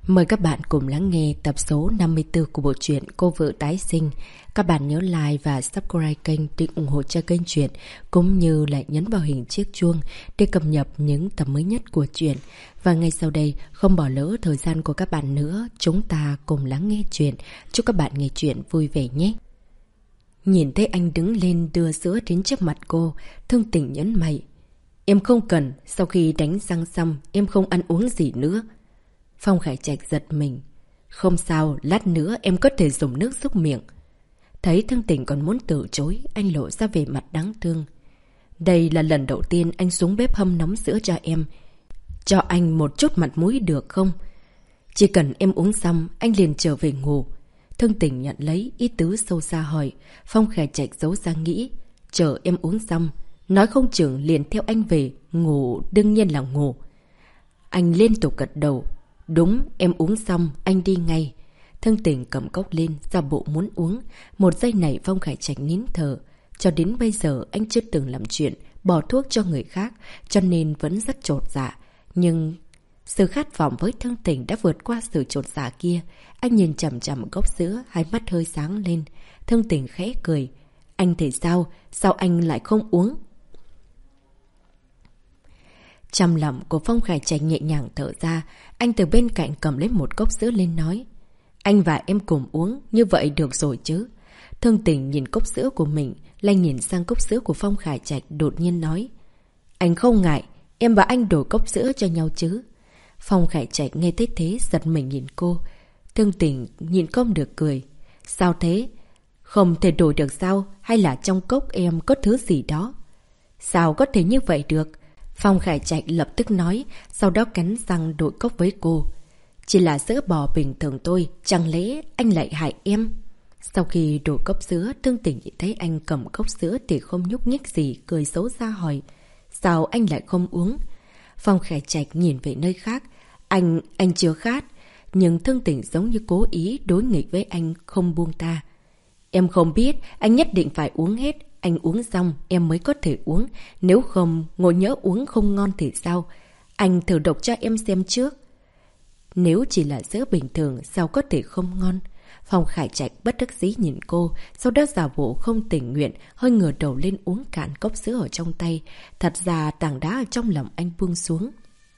Mời các bạn cùng lắng nghe tập số 54 của bộ truyện Cô vợ tái sinh. Các bạn nhớ like và subscribe kênh để ủng hộ cho kênh truyện, cũng như lại nhấn vào hình chiếc chuông để cập nhật những tập mới nhất của truyện. Và ngay sau đây, không bỏ lỡ thời gian của các bạn nữa, chúng ta cùng lắng nghe truyện. Chúc các bạn nghe truyện vui vẻ nhé. Nhìn thấy anh đứng lên đưa sữa đến trước mặt cô, Thương Tình nhấn mạnh: "Em không cần, sau khi đánh răng xong em không ăn uống gì nữa." Phong Khải Trạch giật mình: "Không sao, lát nữa em có thể dùng nước xúc miệng." Thấy Thương Tình còn muốn từ chối, anh lộ ra vẻ mặt đáng thương: "Đây là lần đầu tiên anh xuống bếp hâm nóng sữa cho em. Cho anh một chút mặt mũi được không? Chỉ cần em uống xong, anh liền trở về ngủ." Thương Tình nhận lấy, ý tứ sâu xa hỏi. Phong Khải Trạch giấu ra nghĩ: "Chờ em uống xong, nói không chừng liền theo anh về, ngủ đương nhiên là ngủ." Anh liên tục gật đầu: "Đúng, em uống xong, anh đi ngay." Thương Tình cầm cốc lên, ra bộ muốn uống. Một giây này Phong Khải Trạch nín thở. Cho đến bây giờ anh chưa từng làm chuyện bỏ thuốc cho người khác, cho nên vẫn rất chột dạ. Nhưng sự khát vọng với Thương Tình đã vượt qua sự chột dạ kia. Anh nhìn chằm chằm cốc sữa, hai mắt hơi sáng lên. Thương Tình khẽ cười: "Anh thì sao? Sao anh lại không uống?" Trong lòng của Phong Khải Trạch nhẹ nhàng thở ra, anh từ bên cạnh cầm lấy một cốc sữa lên nói: "Anh và em cùng uống, như vậy được rồi chứ?" Thương Tình nhìn cốc sữa của mình, lại nhìn sang cốc sữa của Phong Khải Trạch, đột nhiên nói: "Anh không ngại, em và anh đổi cốc sữa cho nhau chứ?" Phong Khải Trạch nghe thấy thế giật mình nhìn cô. Thương Tình nhìn không được cười: "Sao thế? Không thể đổi được sao? Hay là trong cốc em có thứ gì đó?" "Sao có thể như vậy được?" Phong Khải Trạch lập tức nói, sau đó cắn răng đổi cốc với cô: "Chỉ là sữa bò bình thường thôi, chẳng lẽ anh lại hại em?" Sau khi đổi cốc sữa, Thương Tình nhìn thấy anh cầm cốc sữa thì không nhúc nhích gì, cười xấu xa hỏi: "Sao anh lại không uống?" Phong Khải Trạch nhìn về nơi khác: Anh chưa khát." Nhưng Thương Tình giống như cố ý đối nghịch với anh, không buông tha: "Em không biết, anh nhất định phải uống hết. Anh uống xong em mới có thể uống. Nếu không, ngồi nhỡ uống không ngon thì sao? Anh thử độc cho em xem trước." Nếu chỉ là sữa bình thường sao có thể không ngon? Phong Khải Trạch bất đắc dĩ nhìn cô, sau đó giả bộ không tình nguyện, hơi ngửa đầu lên uống cạn cốc sữa ở trong tay. Thật ra tảng đá ở trong lòng anh buông xuống.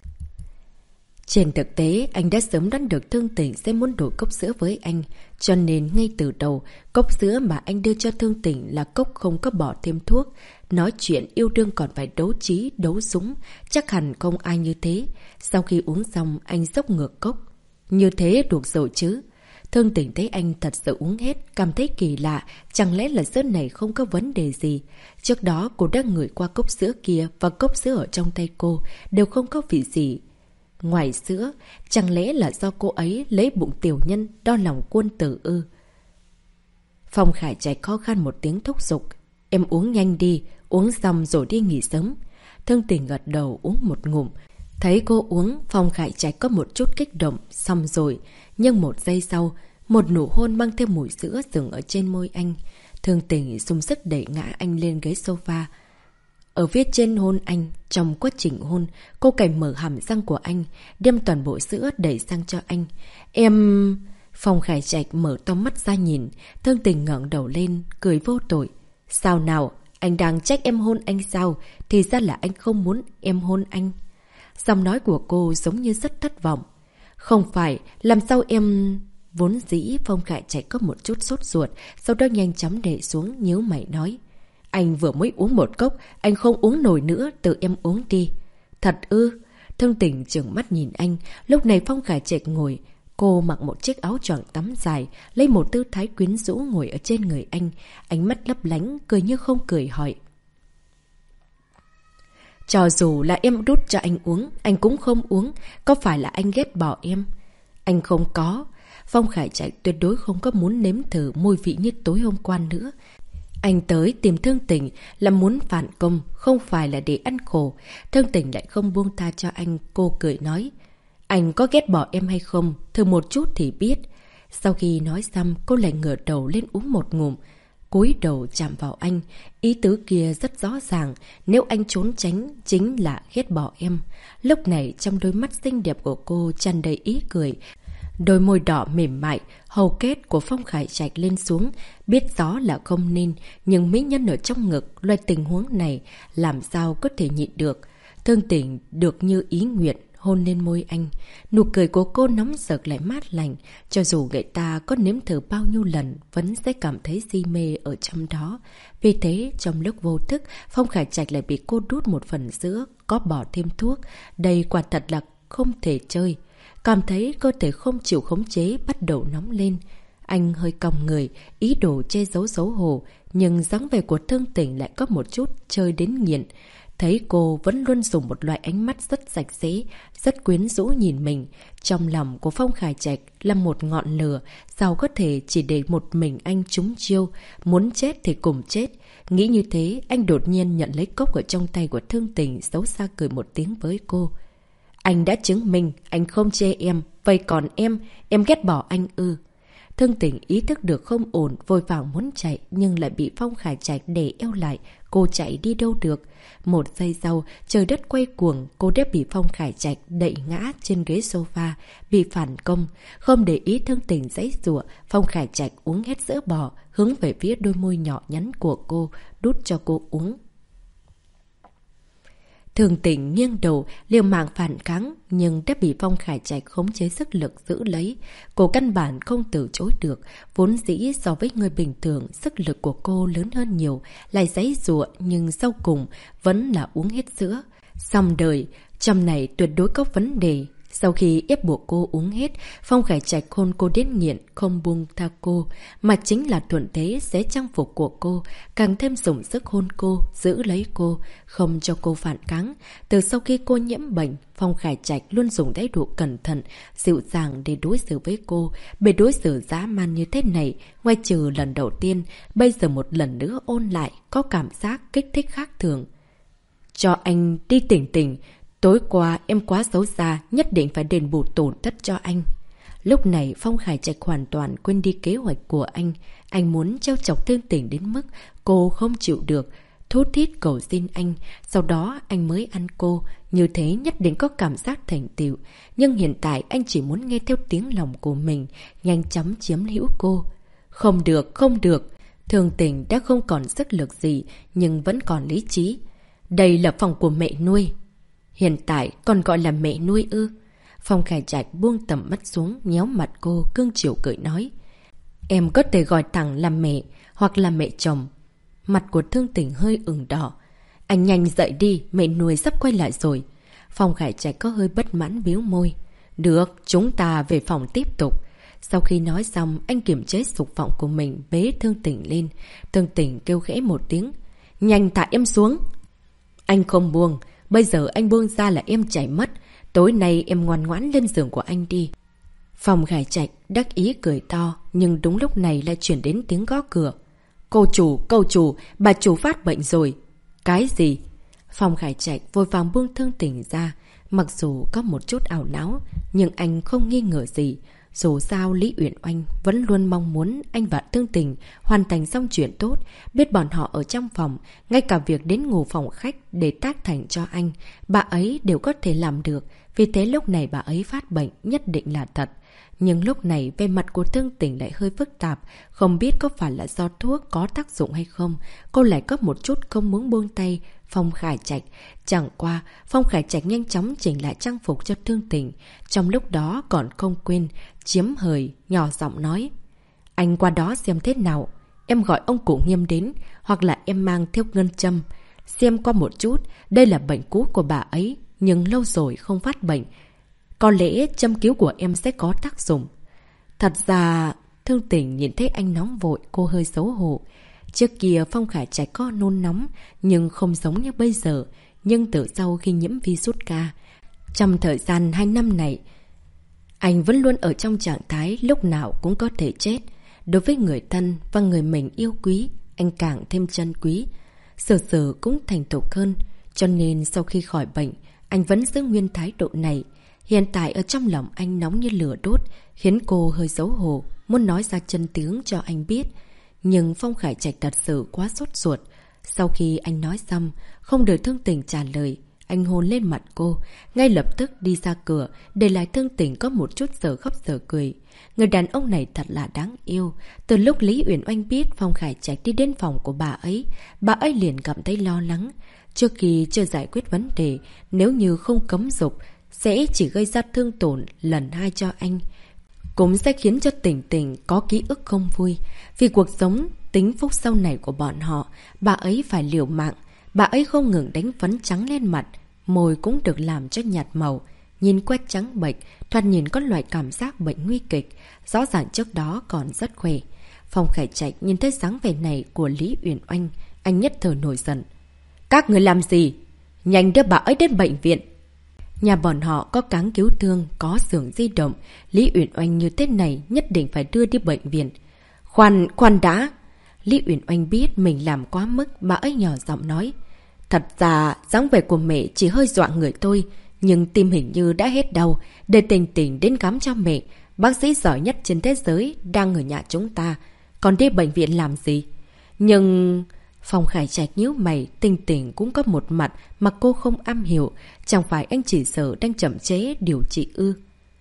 Trên thực tế, anh đã sớm đoán được Thương Tình sẽ muốn đổi cốc sữa với anh. Cho nên ngay từ đầu, cốc sữa mà anh đưa cho Thương Tình là cốc không có bỏ thêm thuốc. Nói chuyện yêu đương còn phải đấu trí, đấu súng. Chắc hẳn không ai như thế. Sau khi uống xong, anh dốc ngược cốc: "Như thế được rồi chứ?" Thương Tình thấy anh thật sự uống hết, cảm thấy kỳ lạ. Chẳng lẽ là sữa này không có vấn đề gì? Trước đó cô đã ngửi qua cốc sữa kia và cốc sữa ở trong tay cô đều không có vị gì ngoài sữa. Chẳng lẽ là do cô ấy lấy bụng tiểu nhân đo lòng quân tử ư? Phong Khải Trạch khó khăn một tiếng thúc giục: "Em uống nhanh đi, uống xong rồi đi nghỉ sớm." Thương Tình gật đầu uống một ngụm. Thấy cô uống, Phong Khải Trạch có một chút kích động. Xong rồi, nhưng một giây sau, một nụ hôn mang theo mùi sữa dừng ở trên môi anh. Thương Tình dùng sức đẩy ngã anh lên ghế sofa. Ở phía trên hôn anh, trong quá trình hôn, cô cảnh mở hàm răng của anh, đem toàn bộ sữa đẩy sang cho anh. "Em..." Phong Khải Trạch mở to mắt ra nhìn. Thương Tình ngẩng đầu lên, cười vô tội: "Sao nào, anh đang trách em hôn anh sao? Thì ra là anh không muốn em hôn anh." Giọng nói của cô giống như rất thất vọng. "Không phải, làm sao em..." Vốn dĩ Phong Khải Trạch có một chút sốt ruột, sau đó nhanh chóng để xuống, nhíu mày nói: "Anh vừa mới uống một cốc, anh không uống nổi nữa, tự em uống đi." "Thật ư?" Thương Tình trừng mắt nhìn anh. Lúc này Phong Khải Trạch ngồi. Cô mặc một chiếc áo choàng tắm dài, lấy một tư thái quyến rũ ngồi ở trên người anh. Ánh mắt lấp lánh, cười như không cười hỏi: "Cho dù là em đút cho anh uống, anh cũng không uống. Có phải là anh ghét bỏ em?" "Anh không có." Phong Khải Trạch tuyệt đối không có muốn nếm thử mùi vị như tối hôm qua nữa. Anh tới tìm Thương Tình là muốn phản công, không phải là để ăn khổ. Thương Tình lại không buông tha cho anh, cô cười nói: "Anh có ghét bỏ em hay không? Thử một chút thì biết." Sau khi nói xong, cô lại ngửa đầu lên uống một ngụm. Cúi đầu chạm vào anh, ý tứ kia rất rõ ràng: nếu anh trốn tránh, chính là ghét bỏ em. Lúc này trong đôi mắt xinh đẹp của cô tràn đầy ý cười. Đôi môi đỏ mềm mại, hầu kết của Phong Khải Trạch lên xuống, biết rõ là không nên, nhưng mỹ nhân ở trong ngực, loại tình huống này, làm sao có thể nhịn được. Thương Tình được như ý nguyện, hôn lên môi anh. Nụ cười của cô nóng rực lại mát lành, cho dù người ta có nếm thử bao nhiêu lần, vẫn sẽ cảm thấy si mê ở trong đó. Vì thế, trong lúc vô thức, Phong Khải Trạch lại bị cô đút một phần sữa, có bỏ thêm thuốc. Đây quả thật là không thể chơi. Cảm thấy cơ thể không chịu khống chế bắt đầu nóng lên. Anh hơi cong người, ý đồ che giấu xấu hổ, nhưng dáng vẻ của Thương Tình lại có một chút chơi đến nghiện. Thấy cô vẫn luôn dùng một loại ánh mắt rất sạch sẽ, rất quyến rũ nhìn mình. Trong lòng của Phong Khải Trạch là một ngọn lửa, sao có thể chỉ để một mình anh trúng chiêu, muốn chết thì cùng chết. Nghĩ như thế, anh đột nhiên nhận lấy cốc ở trong tay của Thương Tình, xấu xa cười một tiếng với cô. Anh đã chứng minh, anh không chê em, vậy còn em ghét bỏ anh ư. Thương Tình ý thức được không ổn, vội vàng muốn chạy, nhưng lại bị Phong Khải Trạch đè eo lại, cô chạy đi đâu được. Một giây sau, trời đất quay cuồng, cô đã bị Phong Khải Trạch đẩy ngã trên ghế sofa, bị phản công. Không để ý Thương Tình giãy giụa, Phong Khải Trạch uống hết sữa bò, hướng về phía đôi môi nhỏ nhắn của cô, đút cho cô uống. Thương Tình nghiêng đầu, liều mạng phản kháng, nhưng đã bị Phong Khải Trạch khống chế sức lực giữ lấy. Cô căn bản không từ chối được, vốn dĩ so với người bình thường, sức lực của cô lớn hơn nhiều, lại giãy giụa nhưng sau cùng vẫn là uống hết sữa. Xong đời, trong này tuyệt đối có vấn đề. Sau khi ép buộc cô uống hết, Phong Khải Trạch hôn cô đến nghiện, không buông tha cô, mà chính là thuận thế xé trang phục của cô, càng thêm dùng sức hôn cô, giữ lấy cô, không cho cô phản kháng. Từ sau khi cô nhiễm bệnh, Phong Khải Trạch luôn dùng thái độ cẩn thận, dịu dàng để đối xử với cô. Bị đối xử dã man như thế này, ngoài trừ lần đầu tiên, bây giờ một lần nữa ôn lại, có cảm giác kích thích khác thường. Cho anh đi tỉnh tỉnh. Tối qua em quá xấu xa, nhất định phải đền bù tổn thất cho anh. Lúc này Phong Khải Trạch hoàn toàn quên đi kế hoạch của anh. Anh muốn trêu chọc Thương Tình đến mức cô không chịu được, thút thít cầu xin anh. Sau đó anh mới ăn cô, như thế nhất định có cảm giác thành tựu. Nhưng hiện tại anh chỉ muốn nghe theo tiếng lòng của mình, nhanh chóng chiếm hữu cô. Không được, không được. Thương Tình đã không còn sức lực gì, nhưng vẫn còn lý trí. Đây là phòng của mẹ nuôi. Hiện tại còn gọi là mẹ nuôi ư? Phong Khải Trạch buông tầm mắt xuống, nhéo mặt cô, cưng chiều cười nói. Em có thể gọi thẳng là mẹ, hoặc là mẹ chồng. Mặt của Thương Tình hơi ửng đỏ. Anh nhanh dậy đi, mẹ nuôi sắp quay lại rồi. Phong Khải Trạch có hơi bất mãn bĩu môi. Được, chúng ta về phòng tiếp tục. Sau khi nói xong, anh kiềm chế dục vọng của mình, bế Thương Tình lên. Thương Tình kêu khẽ một tiếng. Nhanh thả em xuống. Anh không buông. Bây giờ anh buông ra là em chạy mất. Tối nay em ngoan ngoãn lên giường của anh đi. Phong Khải Trạch đắc ý cười to, nhưng đúng lúc này lại chuyển đến tiếng gõ cửa. Cô chủ, bà chủ phát bệnh rồi. Cái gì? Phong Khải Trạch vội vàng buông Thương Tình ra. Mặc dù có một chút ảo não, nhưng anh không nghi ngờ gì. Dù sao Lý Uyển Oanh vẫn luôn mong muốn anh và Thương Tình hoàn thành xong chuyện tốt, biết bọn họ ở trong phòng, ngay cả việc đến ngủ phòng khách để tác thành cho anh, bà ấy đều có thể làm được. Vì thế lúc này bà ấy phát bệnh nhất định là thật. Nhưng lúc này về mặt của Thương Tình lại hơi phức tạp, không biết có phải là do thuốc có tác dụng hay không. Cô lại có một chút không muốn buông tay Phong Khải Trạch. Chẳng qua, Phong Khải Trạch nhanh chóng chỉnh lại trang phục cho Thương Tình. Trong lúc đó còn không quên, chiếm hời, nhỏ giọng nói. Anh qua đó xem thế nào. Em gọi ông cụ Nghiêm đến, hoặc là em mang theo ngân châm. Xem qua một chút, đây là bệnh cũ của bà ấy, nhưng lâu rồi không phát bệnh. Có lẽ châm cứu của em sẽ có tác dụng. Thật ra, Thương Tình nhìn thấy anh nóng vội, cô hơi xấu hổ. Trước kia Phong Khải Trạch có nôn nóng, nhưng không giống như bây giờ. Nhưng từ sau khi nhiễm virus ca, trong thời gian 2 năm này, anh vẫn luôn ở trong trạng thái lúc nào cũng có thể chết. Đối với người thân và người mình yêu quý, anh càng thêm trân quý. Sự cũng thành thục hơn. Cho nên sau khi khỏi bệnh, anh vẫn giữ nguyên thái độ này. Hiện tại ở trong lòng anh nóng như lửa đốt, khiến cô hơi xấu hổ, muốn nói ra chân tướng cho anh biết. Nhưng Phong Khải Trạch thật sự quá sốt ruột. Sau khi anh nói xong, không đợi Thương Tình trả lời, Anh hôn lên mặt cô, ngay lập tức đi ra cửa, để lại Thương Tình có một chút giờ khóc giờ cười. Người đàn ông này thật là đáng yêu. Từ lúc Lý Uyển Oanh biết Phong Khải Trạch đi đến phòng của bà ấy liền cảm thấy lo lắng. Trước khi chưa giải quyết vấn đề, nếu như không cấm dục, sẽ chỉ gây ra thương tổn lần hai cho anh. Cũng sẽ khiến cho Tình Tình có ký ức không vui. Vì cuộc sống, tính phúc sau này của bọn họ, bà ấy phải liều mạng. Bà ấy không ngừng đánh phấn trắng lên mặt, môi cũng được làm cho nhạt màu. Nhìn quét trắng bệch, thoạt nhìn có loại cảm giác bệnh nguy kịch, rõ ràng trước đó còn rất khỏe. Phong Khải Trạch nhìn thấy dáng vẻ này của Lý Uyển Oanh, anh nhất thời nổi giận. Các người làm gì? Nhanh đưa bà ấy đến bệnh viện. Nhà bọn họ có cáng cứu thương, có xưởng di động. Lý Uyển Oanh như thế này nhất định phải đưa đi bệnh viện. Khoan đã. Lý Uyển Oanh biết mình làm quá mức, bà ấy nhỏ giọng nói. Thật ra, dáng vẻ của mẹ chỉ hơi dọa người tôi, nhưng tim hình như đã hết đau. Để Tình Tình đến khám cho mẹ. Bác sĩ giỏi nhất trên thế giới đang ở nhà chúng ta. Còn đi bệnh viện làm gì? Nhưng... Phong Khải Trạch nhíu mày, Tình Tình cũng có một mặt mà cô không am hiểu. Chẳng phải anh chỉ sợ đang chậm chế điều trị ư?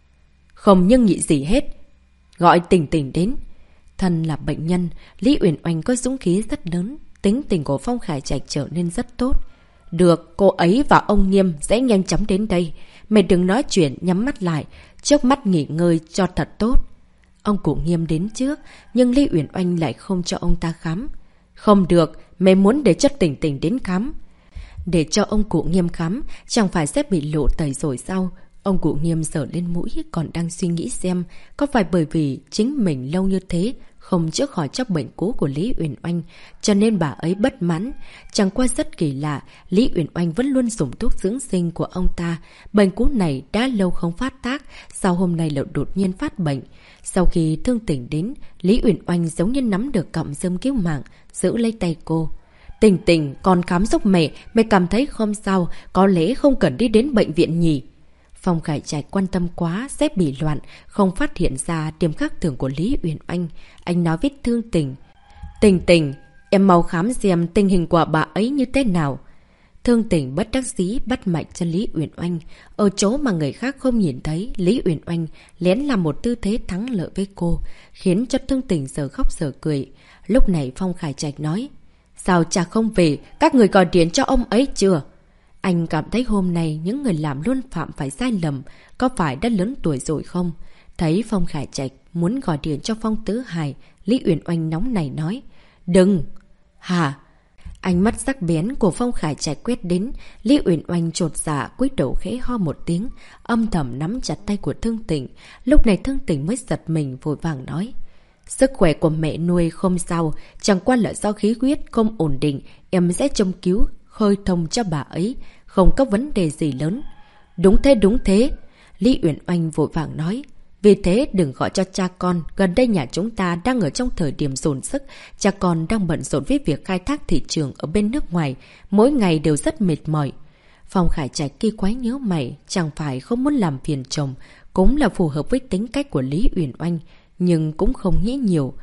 Không nhưng nghĩ gì hết. Gọi Tình Tình đến. Thân là bệnh nhân, Lý Uyển Oanh có dũng khí rất lớn. Tính tình của Phong Khải Trạch trở nên rất tốt. Được, cô ấy và ông Nghiêm sẽ nhanh chóng đến đây. Mày đừng nói chuyện, nhắm mắt lại. Trước mắt nghỉ ngơi cho thật tốt. Ông cụ Nghiêm đến trước, nhưng Lý Uyển Oanh lại không cho ông ta khám. Không được, mày muốn để cho Tình Tình đến khám. Để cho ông cụ Nghiêm khám, chẳng phải sẽ bị lộ tẩy rồi sao? Ông cụ Nghiêm sờ lên mũi, còn đang suy nghĩ xem có phải bởi vì chính mình lâu như thế không chữa khỏi cho bệnh cũ của Lý Uyển Oanh, cho nên bà ấy bất mãn. Chẳng qua rất kỳ lạ, Lý Uyển Oanh vẫn luôn dùng thuốc dưỡng sinh của ông ta. Bệnh cũ này đã lâu không phát tác, sau hôm nay lại đột nhiên phát bệnh. Sau khi Thương Tình đến, Lý Uyển Oanh giống như nắm được cọng rơm cứu mạng, giữ lấy tay cô. Tình Tình, con khám giúp mẹ cảm thấy không sao, có lẽ không cần đi đến bệnh viện nhỉ? Phong Khải Trạch quan tâm quá, sẽ bị loạn, không phát hiện ra điểm khác thường của Lý Uyển Oanh. Anh nói với Thương Tình. Tình Tình, em mau khám xem tình hình của bà ấy như thế nào. Thương Tình bất đắc dĩ bắt mạch cho Lý Uyển Oanh. Ở chỗ mà người khác không nhìn thấy, Lý Uyển Oanh lén làm một tư thế thắng lợi với cô, khiến cho Thương Tình giờ khóc giờ cười. Lúc này Phong Khải Trạch nói. Sao cha không về, các người gọi điện cho ông ấy chưa? Anh cảm thấy hôm nay những người làm luôn phạm phải sai lầm, có phải đã lớn tuổi rồi không? Thấy Phong Khải Trạch muốn gọi điện cho Phong Tứ Hải, Lý Uyển Oanh nóng này nói. Đừng! Hả? Ánh mắt sắc bén của Phong Khải Trạch quét đến, Lý Uyển Oanh chột dạ cúi đầu khẽ ho một tiếng, âm thầm nắm chặt tay của Thương Tình. Lúc này Thương Tình mới giật mình vội vàng nói. Sức khỏe của mẹ nuôi không sao, chẳng qua là do khí huyết không ổn định, em sẽ châm cứu, khơi thông cho bà ấy, không có vấn đề gì lớn. Đúng thế. Lý Uyển Oanh vội vàng nói. Vì thế đừng gọi cho cha con, gần đây nhà chúng ta đang ở trong thời điểm dồn sức, cha con đang bận rộn với việc khai thác thị trường ở bên nước ngoài, mỗi ngày đều rất mệt mỏi. Phong Khải Trạch kỳ quái nhớ mày, chẳng phải không muốn làm phiền chồng, cũng là phù hợp với tính cách của Lý Uyển Oanh, nhưng cũng không nghĩ nhiều.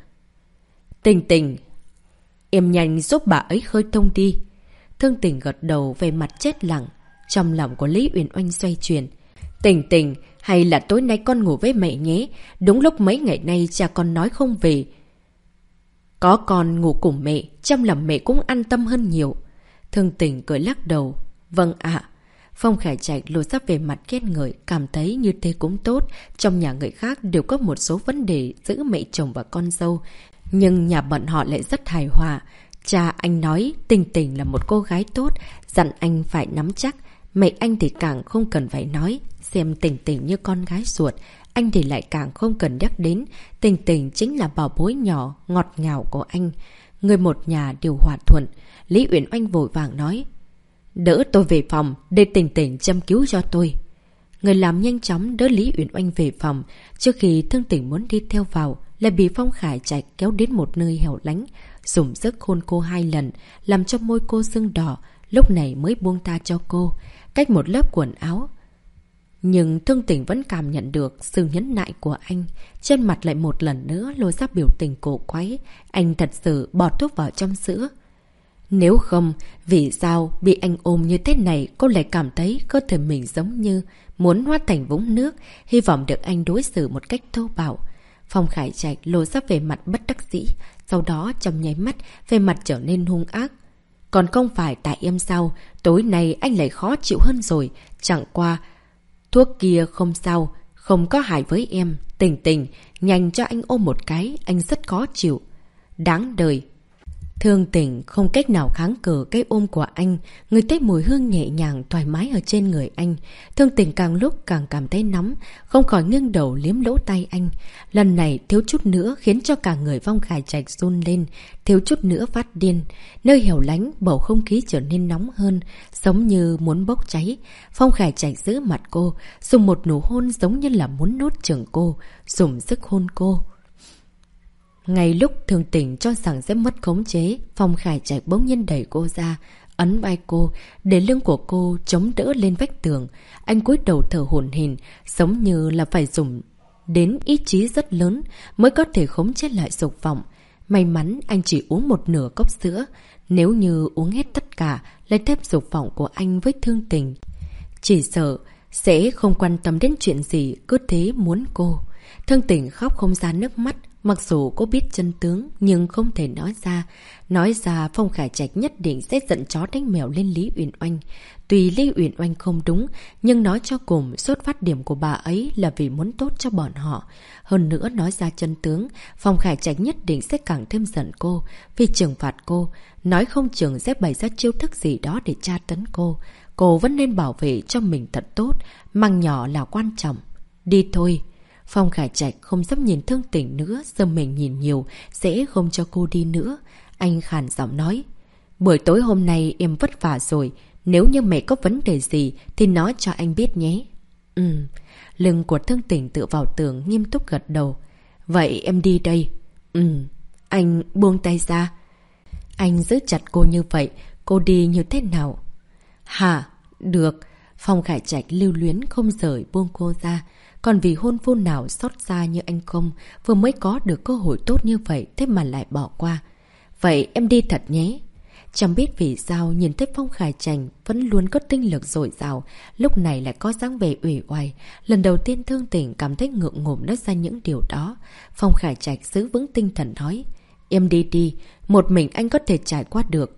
Tình Tình, em nhanh giúp bà ấy khơi thông đi. Thương Tình gật đầu về mặt chết lặng. Trong lòng của Lý Uyển Oanh xoay chuyển. Tình Tình, hay là tối nay con ngủ với mẹ nhé. Đúng lúc mấy ngày nay cha con nói không về. Có con ngủ cùng mẹ, trong lòng mẹ cũng an tâm hơn nhiều. Thương Tình cười lắc đầu. Vâng ạ. Phong Khải Trạch lột sắp về mặt khen ngợi, cảm thấy như thế cũng tốt. Trong nhà người khác đều có một số vấn đề giữa mẹ chồng và con dâu, nhưng nhà bọn họ lại rất hài hòa. Cha anh nói Tình Tình là một cô gái tốt, dặn anh phải nắm chắc. Mẹ anh thì càng không cần phải nói, xem Tình Tình như con gái ruột. Anh thì lại càng không cần nhắc đến. Tình Tình chính là bảo bối nhỏ, ngọt ngào của anh. Người một nhà đều hòa thuận. Lý Uyển Oanh vội vàng nói. Đỡ tôi về phòng, để Tình Tình châm cứu cho tôi. Người làm nhanh chóng đỡ Lý Uyển Oanh về phòng. Trước khi Thương Tình muốn đi theo vào, lại bị Phong Khải Trạch kéo đến một nơi hẻo lánh, dùng sức hôn cô 2 lần, làm cho môi cô sưng đỏ, lúc này mới buông tha cho cô, cách một lớp quần áo. Nhưng Thương Tình vẫn cảm nhận được sự nhẫn nại của anh, trên mặt lại một lần nữa lôi ra biểu tình cổ quái. Anh thật sự bỏ thuốc vào trong sữa. Nếu không, vì sao bị anh ôm như thế này cô lại cảm thấy cơ thể mình giống như muốn hóa thành vũng nước, hy vọng được anh đối xử một cách thô bạo. Phong Khải Trạch lộ ra về mặt bất đắc dĩ, sau đó trong nháy mắt về mặt trở nên hung ác. Còn không phải tại em sao, tối nay anh lại khó chịu hơn rồi, chẳng qua thuốc kia không sao, không có hại với em. Tình Tình, nhanh cho anh ôm một cái, anh rất khó chịu. Đáng đời. Thương Tình không cách nào kháng cự cái ôm của anh, người thấy mùi hương nhẹ nhàng thoải mái ở trên người anh. Thương Tình càng lúc càng cảm thấy nóng, không khỏi nghiêng đầu liếm lỗ tay anh. Lần này thiếu chút nữa khiến cho cả người Phong Khải Trạch run lên, thiếu chút nữa phát điên. Nơi hẻo lánh, bầu không khí trở nên nóng hơn, giống như muốn bốc cháy. Phong Khải Trạch giữ mặt cô, dùng một nụ hôn giống như là muốn nuốt chửng cô, dùng sức hôn cô. Ngay lúc Thương Tình cho rằng sẽ mất khống chế, Phong Khải Trạch bỗng nhiên đẩy cô ra, ấn vai cô, để lưng của cô chống đỡ lên vách tường. Anh cúi đầu thở hổn hển, giống như là phải dùng đến ý chí rất lớn mới có thể khống chế lại dục vọng. May mắn anh chỉ uống một nửa cốc sữa, nếu như uống hết tất cả, lấy thêm dục vọng của anh với Thương Tình, chỉ sợ sẽ không quan tâm đến chuyện gì, cứ thế muốn cô. Thương Tình khóc không ra nước mắt. Mặc dù cô biết chân tướng nhưng không thể nói ra. Nói ra Phong Khải Trạch nhất định sẽ giận chó đánh mèo lên Lý Uyển Oanh. Tuy Lý Uyển Oanh không đúng, nhưng nói cho cùng xuất phát điểm của bà ấy là vì muốn tốt cho bọn họ. Hơn nữa nói ra chân tướng, Phong Khải Trạch nhất định sẽ càng thêm giận cô. Vì trừng phạt cô, nói không chừng sẽ bày ra chiêu thức gì đó để tra tấn cô. Cô vẫn nên bảo vệ cho mình thật tốt, mang nhỏ là quan trọng. Đi thôi. Phong Khải Trạch không dám nhìn Thương Tình nữa, giờ mình nhìn nhiều, sẽ không cho cô đi nữa. Anh khàn giọng nói, buổi tối hôm nay em vất vả rồi, nếu như mẹ có vấn đề gì thì nói cho anh biết nhé. Lưng của Thương Tình tựa vào tường nghiêm túc gật đầu. Vậy em đi đây. Anh buông tay ra. Anh giữ chặt cô như vậy, cô đi như thế nào? Hả? Được. Phong Khải Trạch lưu luyến không rời buông cô ra. Còn vì hôn phu nào xót xa như anh không, vừa mới có được cơ hội tốt như vậy, thế mà lại bỏ qua. Vậy em đi thật nhé. Chẳng biết vì sao nhìn thấy Phong Khải Trạch vẫn luôn có tinh lực dồi dào, lúc này lại có dáng vẻ uể oải. Lần đầu tiên Thương Tình cảm thấy ngượng ngùng nói ra những điều đó. Phong Khải Trạch giữ vững tinh thần nói, em đi đi, một mình anh có thể trải qua được.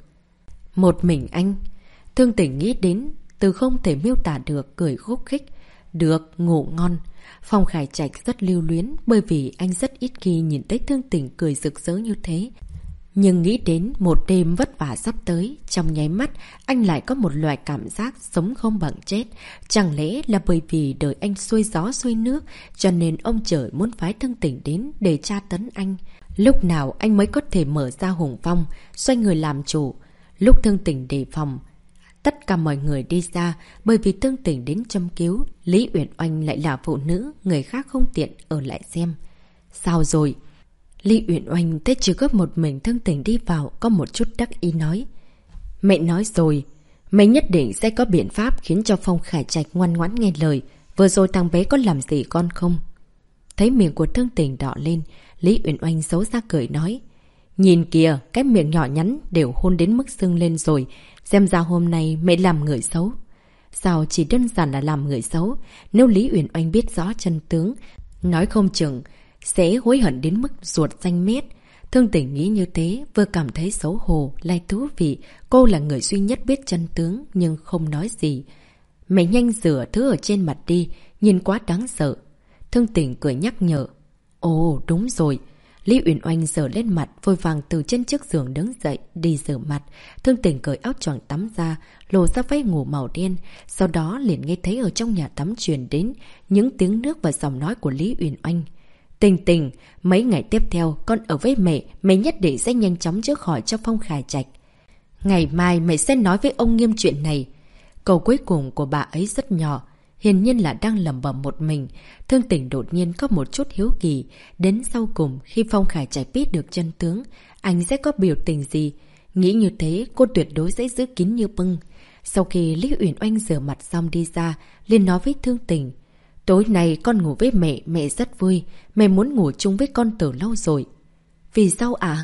Một mình anh? Thương Tình nghĩ đến từ không thể miêu tả được, cười khúc khích. Được, ngủ ngon. Phong Khải Trạch rất lưu luyến, bởi vì anh rất ít khi nhìn thấy Thương Tình cười rực rỡ như thế. Nhưng nghĩ đến một đêm vất vả sắp tới, trong nháy mắt anh lại có một loại cảm giác sống không bằng chết. Chẳng lẽ là bởi vì đời anh xuôi gió xuôi nước, cho nên ông trời muốn phái Thương Tình đến để tra tấn anh? Lúc nào anh mới có thể mở ra hùng phong, xoay người làm chủ? Lúc Thương Tình đề phòng, tất cả mọi người đi ra, bởi vì Thương Tình đến châm cứu, Lý Uyển Oanh lại là phụ nữ, người khác không tiện ở lại xem. Sao rồi? Lý Uyển Oanh thấy chỉ có một mình Thương Tình đi vào, có một chút đắc ý nói. Mẹ nói rồi, mẹ nhất định sẽ có biện pháp khiến cho Phong Khải Trạch ngoan ngoãn nghe lời. Vừa rồi thằng bé có làm gì con không? Thấy miệng của Thương Tình đỏ lên, Lý Uyển Oanh xấu ra cười nói. Nhìn kìa, cái miệng nhỏ nhắn đều hôn đến mức sưng lên rồi. Xem ra hôm nay mẹ làm người xấu. Sao chỉ đơn giản là làm người xấu? Nếu Lý Uyển Oanh biết rõ chân tướng, nói không chừng sẽ hối hận đến mức ruột xanh mét. Thương Tình nghĩ như thế, vừa cảm thấy xấu hổ, lại thú vị. Cô là người duy nhất biết chân tướng, nhưng không nói gì. Mẹ nhanh rửa thứ ở trên mặt đi, nhìn quá đáng sợ. Thương Tình cười nhắc nhở. Ồ, đúng rồi. Lý Uyển Oanh rửa lên mặt, vội vàng từ trên chiếc giường đứng dậy, đi rửa mặt. Thương Tình cởi áo choàng tắm ra, lộ ra váy ngủ màu đen. Sau đó liền nghe thấy ở trong nhà tắm truyền đến những tiếng nước và giọng nói của Lý Uyển Oanh. Tình Tình, mấy ngày tiếp theo con ở với mẹ nhất định sẽ nhanh chóng chữa khỏi cho Phong Khải Trạch. Ngày mai mẹ sẽ nói với ông Nghiêm chuyện này. Câu cuối cùng của bà ấy rất nhỏ, hiển nhiên là đang lẩm bẩm một mình. Thương Tình đột nhiên có một chút hiếu kỳ, đến sau cùng khi Phong Khải Trạch biết được chân tướng, anh sẽ có biểu tình gì? Nghĩ như thế, cô tuyệt đối sẽ giữ kín như bưng. Sau khi Lý Uyển Oanh rửa mặt xong đi ra, liền nói với Thương Tình. Tối nay con ngủ với mẹ rất vui. Mẹ muốn ngủ chung với con từ lâu rồi. Vì sao ạ?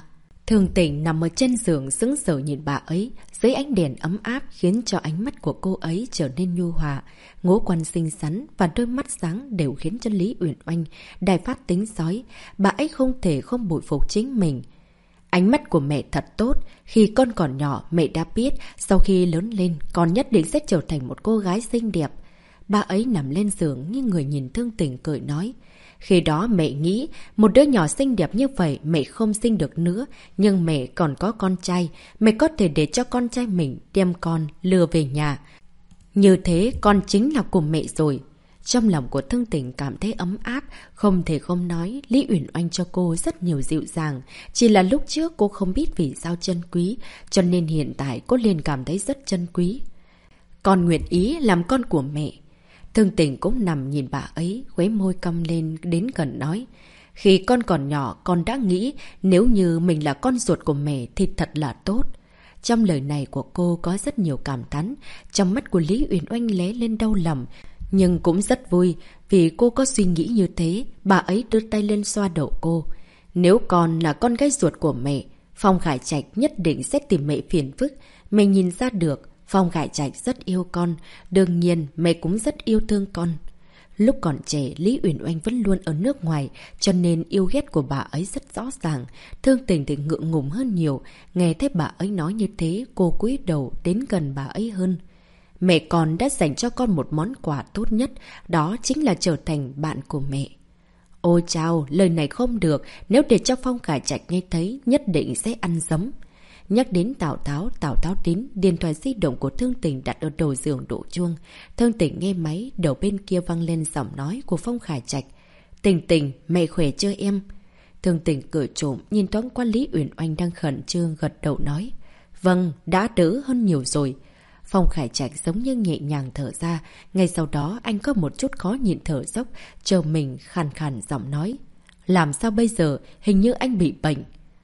Thương Tình nằm ở trên giường sững sờ nhìn bà ấy, dưới ánh đèn ấm áp khiến cho ánh mắt của cô ấy trở nên nhu hòa. Ngũ quan xinh xắn và đôi mắt sáng đều khiến cho Lý Uyển Oanh đài phát tính sói. Bà ấy không thể không bội phục chính mình. Ánh mắt của mẹ thật tốt, khi con còn nhỏ mẹ đã biết sau khi lớn lên con nhất định sẽ trở thành một cô gái xinh đẹp. Bà ấy nằm lên giường như người nhìn Thương Tình cười nói. Khi đó mẹ nghĩ một đứa nhỏ xinh đẹp như vậy mẹ không sinh được nữa, nhưng mẹ còn có con trai, mẹ có thể để cho con trai mình đem con lừa về nhà. Như thế con chính là của mẹ rồi. Trong lòng của Thương Tình cảm thấy ấm áp, không thể không nói Lý Uyển Oanh cho cô rất nhiều dịu dàng. Chỉ là lúc trước cô không biết vì sao trân quý, cho nên hiện tại cô liền cảm thấy rất trân quý. Con nguyện ý làm con của mẹ. Thương Tình cũng nằm nhìn bà ấy, khóe môi cong lên đến gần nói. Khi con còn nhỏ, con đã nghĩ nếu như mình là con ruột của mẹ thì thật là tốt. Trong lời này của cô có rất nhiều cảm thán. Trong mắt của Lý Uyển Oanh lóe lên đau lòng, nhưng cũng rất vui vì cô có suy nghĩ như thế. Bà ấy đưa tay lên xoa đầu cô. Nếu con là con gái ruột của mẹ, Phong Khải Trạch nhất định sẽ tìm mẹ phiền phức. Mẹ nhìn ra được Phong Khải Trạch rất yêu con, đương nhiên mẹ cũng rất yêu thương con. Lúc còn trẻ, Lý Uyển Oanh vẫn luôn ở nước ngoài, cho nên yêu ghét của bà ấy rất rõ ràng. Thương Tình thì ngượng ngùng hơn nhiều, nghe thấy bà ấy nói như thế, cô cúi đầu đến gần bà ấy hơn. Mẹ con đã dành cho con một món quà tốt nhất, đó chính là trở thành bạn của mẹ. Ôi chao, lời này không được, nếu để cho Phong Khải Trạch nghe thấy, nhất định sẽ ăn giấm. Nhắc đến Tào Tháo đến, điện thoại di động của Thương Tình đặt ở đầu giường đổ chuông. Thương Tình nghe máy, đầu bên kia vang lên giọng nói của Phong Khải Trạch. Tình Tình, mẹ khỏe chưa em? Thương Tình cười trộm, nhìn thoáng qua Lý Uyển Oanh đang khẩn trương gật đầu nói. Vâng, đã đỡ hơn nhiều rồi. Phong Khải Trạch giống như nhẹ nhàng thở ra, ngay sau đó anh có một chút khó nhịn thở dốc, chờ mình khàn khàn giọng nói. Làm sao bây giờ, hình như anh bị bệnh.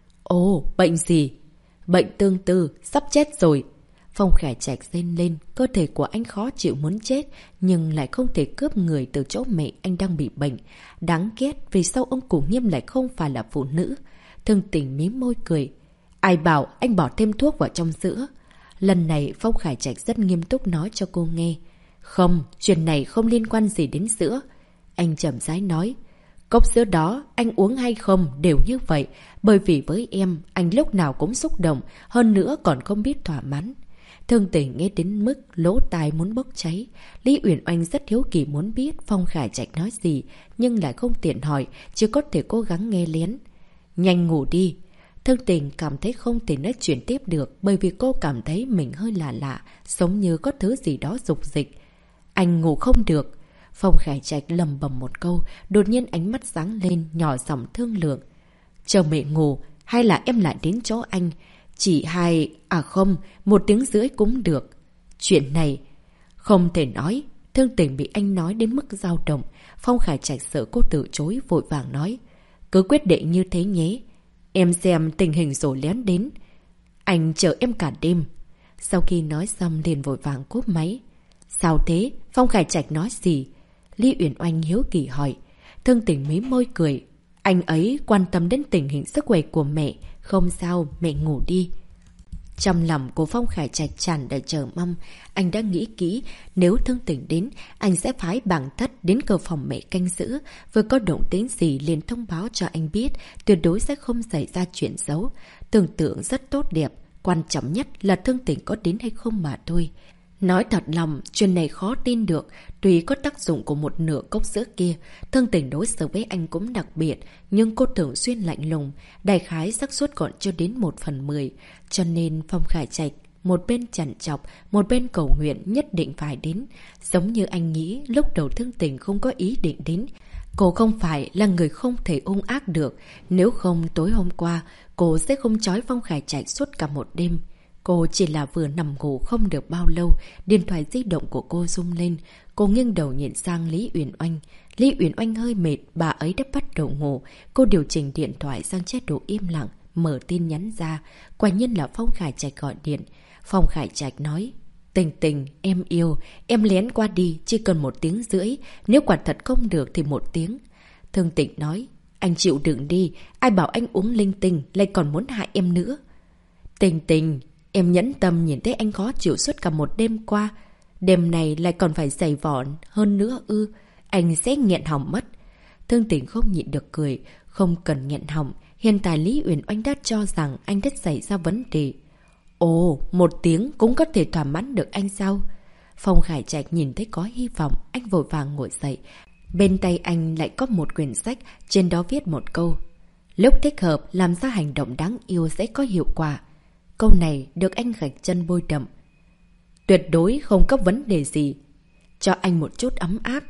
Ồ, bệnh gì? Bệnh tương tư, sắp chết rồi. Phong Khải Trạch rên lên, cơ thể của anh khó chịu muốn chết, nhưng lại không thể cướp người từ chỗ mẹ anh đang bị bệnh. Đáng ghét vì sao ông Cụ Nghiêm lại không phải là phụ nữ. Thương Tình mím môi cười. Ai bảo anh bỏ thêm thuốc vào trong sữa? Lần này Phong Khải Trạch rất nghiêm túc nói cho cô nghe. Không, chuyện này không liên quan gì đến sữa. Anh chậm rãi nói. Cốc sữa đó, anh uống hay không đều như vậy. Bởi vì với em, anh lúc nào cũng xúc động, hơn nữa còn không biết thỏa mãn. Thương Tình nghe đến mức lỗ tai muốn bốc cháy. Lý Uyển Oanh rất hiếu kỳ muốn biết Phong Khải Trạch nói gì, nhưng lại không tiện hỏi, chỉ có thể cố gắng nghe lén. Nhanh ngủ đi. Thương Tình cảm thấy không thể nói chuyện tiếp được, bởi vì cô cảm thấy mình hơi lạ lạ, giống như có thứ gì đó rục rịch. Anh ngủ không được. Phong Khải Trạch lầm bầm một câu, đột nhiên ánh mắt sáng lên, nhỏ giọng thương lượng. Chờ mẹ ngủ, hay là em lại đến chỗ anh? Chỉ không, 1 tiếng rưỡi cũng được. Chuyện này không thể nói. Thương Tình bị anh nói đến mức dao động. Phong Khải Trạch sợ cô từ chối, vội vàng nói. Cứ quyết định như thế nhé. Em xem tình hình rồi lén đến. Anh chờ em cả đêm. Sau khi nói xong liền vội vàng cúp máy. Sao thế? Phong Khải Trạch nói gì? Lý Uyển Oanh hiếu kỳ hỏi. Thương Tình mím môi cười. Anh ấy quan tâm đến tình hình sức khỏe của mẹ. Không sao, mẹ ngủ đi. Trong lòng của Phong Khải Trạch tràn đầy chờ mong. Anh đã nghĩ kỹ, nếu Thương Tình đến, anh sẽ phái bảng thất đến cửa phòng mẹ canh giữ. Vừa có động tĩnh gì liền thông báo cho anh biết, tuyệt đối sẽ không xảy ra chuyện xấu. Tưởng tượng rất tốt đẹp, quan trọng nhất là Thương Tình có đến hay không mà thôi. Nói thật lòng, chuyện này khó tin được, tuy có tác dụng của một nửa cốc sữa kia, Thương Tình đối xử với anh cũng đặc biệt, nhưng cô thường xuyên lạnh lùng, đại khái xác suất còn chưa đến 1/10, cho nên Phong Khải Trạch một bên chằn chọc, một bên cầu nguyện nhất định phải đến. Giống như anh nghĩ, lúc đầu Thương Tình không có ý định đến. Cô không phải là người không thể hung ác được, nếu không tối hôm qua, cô sẽ không trói Phong Khải Trạch suốt cả một đêm. Cô chỉ là vừa nằm ngủ không được bao lâu, điện thoại di động của cô rung lên. Cô nghiêng đầu nhìn sang Lý Uyển Oanh. Lý Uyển Oanh hơi mệt, bà ấy đã bắt đầu ngủ. Cô điều chỉnh điện thoại sang chế độ im lặng, mở tin nhắn ra. Quả nhiên là Phong Khải Trạch gọi điện. Phong Khải Trạch nói, Tình Tình, em yêu, em lén qua đi, chỉ cần 1 tiếng rưỡi. Nếu quả thật không được thì 1 tiếng. Thương Tình nói, anh chịu đựng đi. Ai bảo anh uống linh tinh, lại còn muốn hại em nữa. Tình tình, em nhẫn tâm nhìn thấy anh khó chịu suốt cả một đêm qua. Đêm này lại còn phải giày vò hơn nữa ư. Anh sẽ nghẹn họng mất. Thương Tình không nhịn được cười. Không cần nghẹn họng. Hiện tại Lý Uyển Oanh đã cho rằng anh đã xảy ra vấn đề. Ồ, 1 tiếng cũng có thể thỏa mãn được anh sao? Phong Khải Trạch nhìn thấy có hy vọng. Anh vội vàng ngồi dậy. Bên tay anh lại có một quyển sách. Trên đó viết một câu: lúc thích hợp làm ra hành động đáng yêu sẽ có hiệu quả. Câu này được anh gạch chân bôi đậm. Tuyệt đối không có vấn đề gì. Cho anh một chút ấm áp.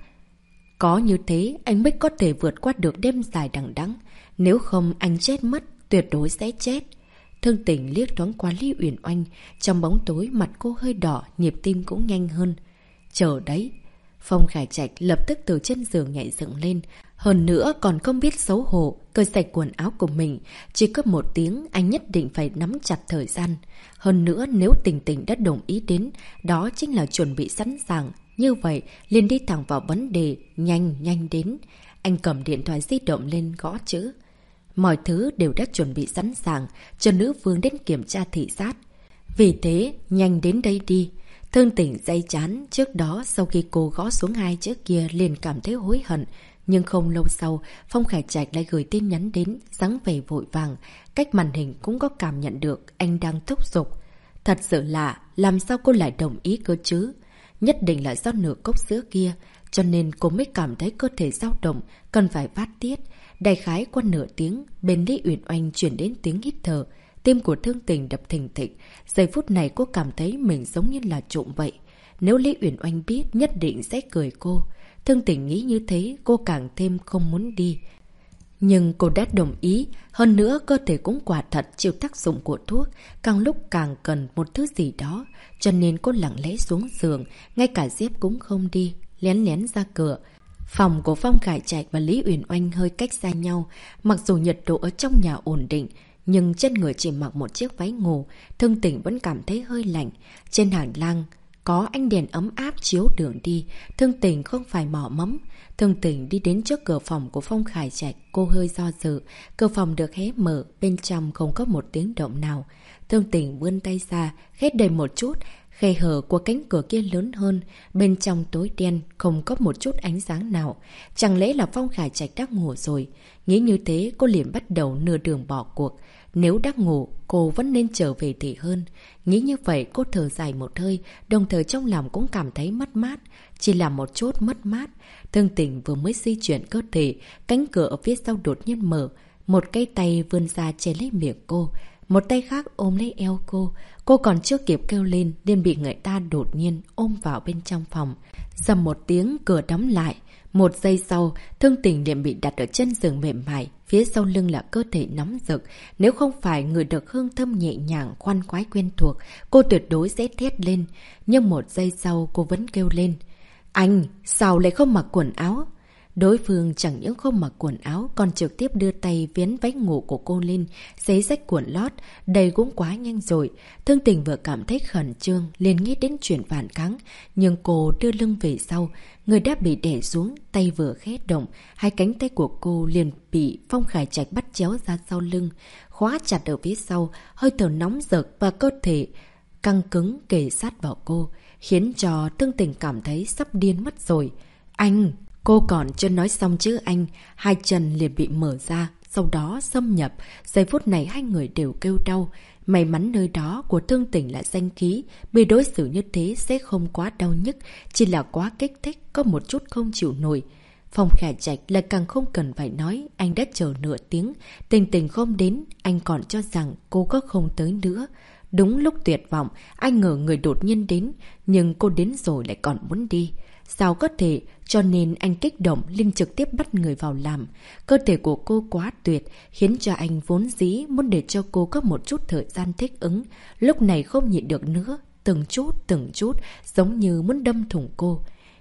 Có như thế anh mới có thể vượt qua được đêm dài đằng đẵng. Nếu không anh chết mất, tuyệt đối sẽ chết. Thương Tình liếc thoáng qua Lý Uyển Oanh. Trong bóng tối mặt cô hơi đỏ, nhịp tim cũng nhanh hơn. Chờ đấy. Phong Khải Trạch lập tức từ trên giường nhảy dựng lên. Hơn nữa còn không biết xấu hổ, cởi sạch quần áo của mình. Chỉ có 1 tiếng anh nhất định phải nắm chặt thời gian. Hơn nữa nếu Tình Tình đã đồng ý đến, đó chính là chuẩn bị sẵn sàng. Như vậy liền đi thẳng vào vấn đề. Nhanh đến. Anh cầm điện thoại di động lên gõ chữ. Mọi thứ đều đã chuẩn bị sẵn sàng, cho nữ vương đến kiểm tra thị sát. Vì thế, nhanh đến đây đi. Thương Tình day chán, trước đó sau khi cô gõ xuống 2 chữ kia liền cảm thấy hối hận. Nhưng không lâu sau, Phong Khải Trạch lại gửi tin nhắn đến, dáng vẻ vội vàng. Cách màn hình cũng có cảm nhận được anh đang thúc giục. Thật sự lạ, làm sao cô lại đồng ý cơ chứ? Nhất định là do nửa cốc sữa kia, cho nên cô mới cảm thấy cơ thể dao động, cần phải phát tiết. Đại khái qua nửa tiếng, bên Lý Uyển Oanh chuyển đến tiếng hít thở. Tim của Thương Tình đập thình thịch. Giây phút này cô cảm thấy mình giống như là trộm vậy. Nếu Lý Uyển Oanh biết nhất định sẽ cười cô. Thương Tình nghĩ như thế, cô càng thêm không muốn đi. Nhưng cô đã đồng ý, hơn nữa cơ thể cũng quả thật chịu tác dụng của thuốc, càng lúc càng cần một thứ gì đó. Cho nên cô lặng lẽ xuống giường, ngay cả dép cũng không đi, lén lén ra cửa. Phòng của Phong Khải Trạch và Lý Uyển Oanh hơi cách xa nhau, mặc dù nhiệt độ ở trong nhà ổn định, nhưng trên người chỉ mặc một chiếc váy ngủ, Thương Tình vẫn cảm thấy hơi lạnh. Trên hành lang có ánh đèn ấm áp chiếu đường đi, Thương Tình không phải mò mẫm. Thương Tình đi đến trước cửa phòng của Phong Khải Trạch, cô hơi do dự. Cửa phòng được hé mở, bên trong không có một tiếng động nào. Thương Tình vươn tay ra, khét đầy một chút. Khe hở của cánh cửa kia lớn hơn, bên trong tối đen, không có một chút ánh sáng nào. Chẳng lẽ là Phong Khải Trạch đã ngủ rồi? Nghĩ như thế, cô liền bắt đầu nửa đường bỏ cuộc. Nếu đã ngủ, cô vẫn nên trở về thì hơn. Nghĩ như vậy, cô thở dài một hơi, đồng thời trong lòng cũng cảm thấy mất mát. Chỉ là một chút mất mát. Thương Tình vừa mới di chuyển cơ thể, cánh cửa ở phía sau đột nhiên mở. Một cái tay vươn ra che lấy miệng cô. Một tay khác ôm lấy eo cô. Cô còn chưa kịp kêu lên, liền bị người ta đột nhiên ôm vào bên trong phòng. Dầm một tiếng, cửa đóng lại. 1 giây sau, Thương Tình liền bị đặt ở chân giường mềm mại. Phía sau lưng là cơ thể nóng rực. Nếu không phải người được hương thơm nhẹ nhàng, khoan khoái quen thuộc, cô tuyệt đối sẽ thét lên. Nhưng 1 giây sau, cô vẫn kêu lên. Anh, sao lại không mặc quần áo? Đối phương chẳng những không mặc quần áo, còn trực tiếp đưa tay viến váy ngủ của cô lên, xé rách quần lót. Đây cũng quá nhanh rồi. Thương Tình vừa cảm thấy khẩn trương, liền nghĩ đến chuyện phản kháng. Nhưng cô đưa lưng về sau, người đã bị đè xuống, tay vừa khẽ động. 2 cánh tay của cô liền bị Phong Khải Trạch bắt chéo ra sau lưng, khóa chặt ở phía sau, hơi thở nóng rực và cơ thể căng cứng kề sát vào cô, khiến cho Thương Tình cảm thấy sắp điên mất rồi. Anh! Cô còn chưa nói xong chữ anh, 2 chân liền bị mở ra, sau đó xâm nhập. Giây phút này 2 người đều kêu đau. May mắn nơi đó của Thương Tình là danh khí, bị đối xử như thế sẽ không quá đau nhức, chỉ là quá kích thích, có một chút không chịu nổi. Phong Khải Trạch lại càng không cần phải nói, anh đã chờ nửa tiếng, Tình Tình không đến, anh còn cho rằng cô có không tới nữa. Đúng lúc tuyệt vọng, anh ngờ người đột nhiên đến, nhưng cô đến rồi lại còn muốn đi. Sao có thể, cho nên anh kích động liền trực tiếp bắt người vào làm. Cơ thể của cô quá tuyệt, khiến cho anh vốn dĩ muốn để cho cô có một chút thời gian thích ứng. Lúc này không nhịn được nữa, từng chút, giống như muốn đâm thủng cô.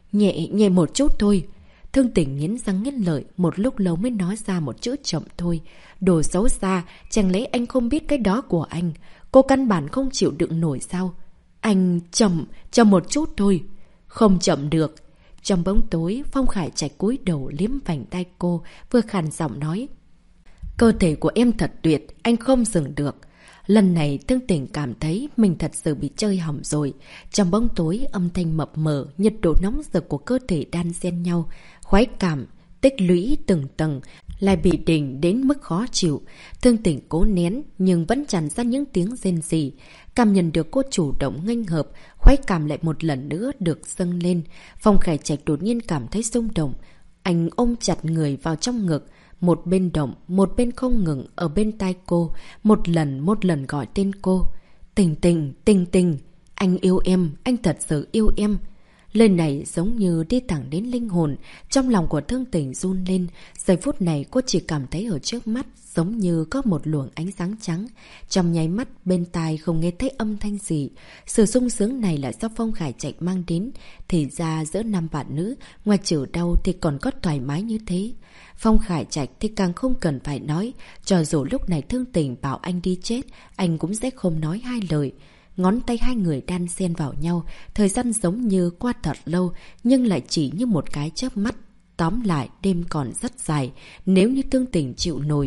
Nhẹ một chút thôi. Thương Tình nghiến răng nghiến lợi, một lúc lâu mới nói ra một chữ chậm thôi. Đồ xấu xa, chẳng lẽ anh không biết cái đó của anh? Cô căn bản không chịu đựng nổi sao? Anh chậm một chút thôi. Không chậm được. Trong bóng tối, Phong Khải Trạch cúi đầu liếm vành tay cô, vừa khàn giọng nói. Cơ thể của em thật tuyệt, anh không dừng được. Lần này Thương Tình cảm thấy mình thật sự bị chơi hỏng rồi. Trong bóng tối, âm thanh mập mờ, nhiệt độ nóng rực của cơ thể đan xen nhau. Khoái cảm, tích lũy từng tầng, lại bị đỉnh đến mức khó chịu. Thương Tình cố nén, nhưng vẫn tràn ra những tiếng rên rỉ. Cảm nhận được cô chủ động nghênh hợp, khoái cảm lại một lần nữa được dâng lên. Phong Khải Trạch đột nhiên cảm thấy rung động. Anh ôm chặt người vào trong ngực. Một bên động, một bên không ngừng ở bên tai cô, một lần gọi tên cô. Tình Tình, Tình Tình, anh yêu em, anh thật sự yêu em. Lời này giống như đi thẳng đến linh hồn, trong lòng của Thương Tình run lên. Giây phút này cô chỉ cảm thấy ở trước mắt giống như có một luồng ánh sáng trắng. Trong nháy mắt bên tai không nghe thấy âm thanh gì. Sự sung sướng này là do Phong Khải Trạch mang đến. Thì ra giữa nam bạn nữ, ngoài trừ đau thì còn có thoải mái như thế. Phong Khải Trạch thì càng không cần phải nói, cho dù lúc này Thương Tình bảo anh đi chết, anh cũng sẽ không nói hai lời. Ngón tay hai người đan xen vào nhau, thời gian giống như qua thật lâu, nhưng lại chỉ như một cái chớp mắt. Tóm lại, đêm còn rất dài, nếu như Thương Tình chịu nổi.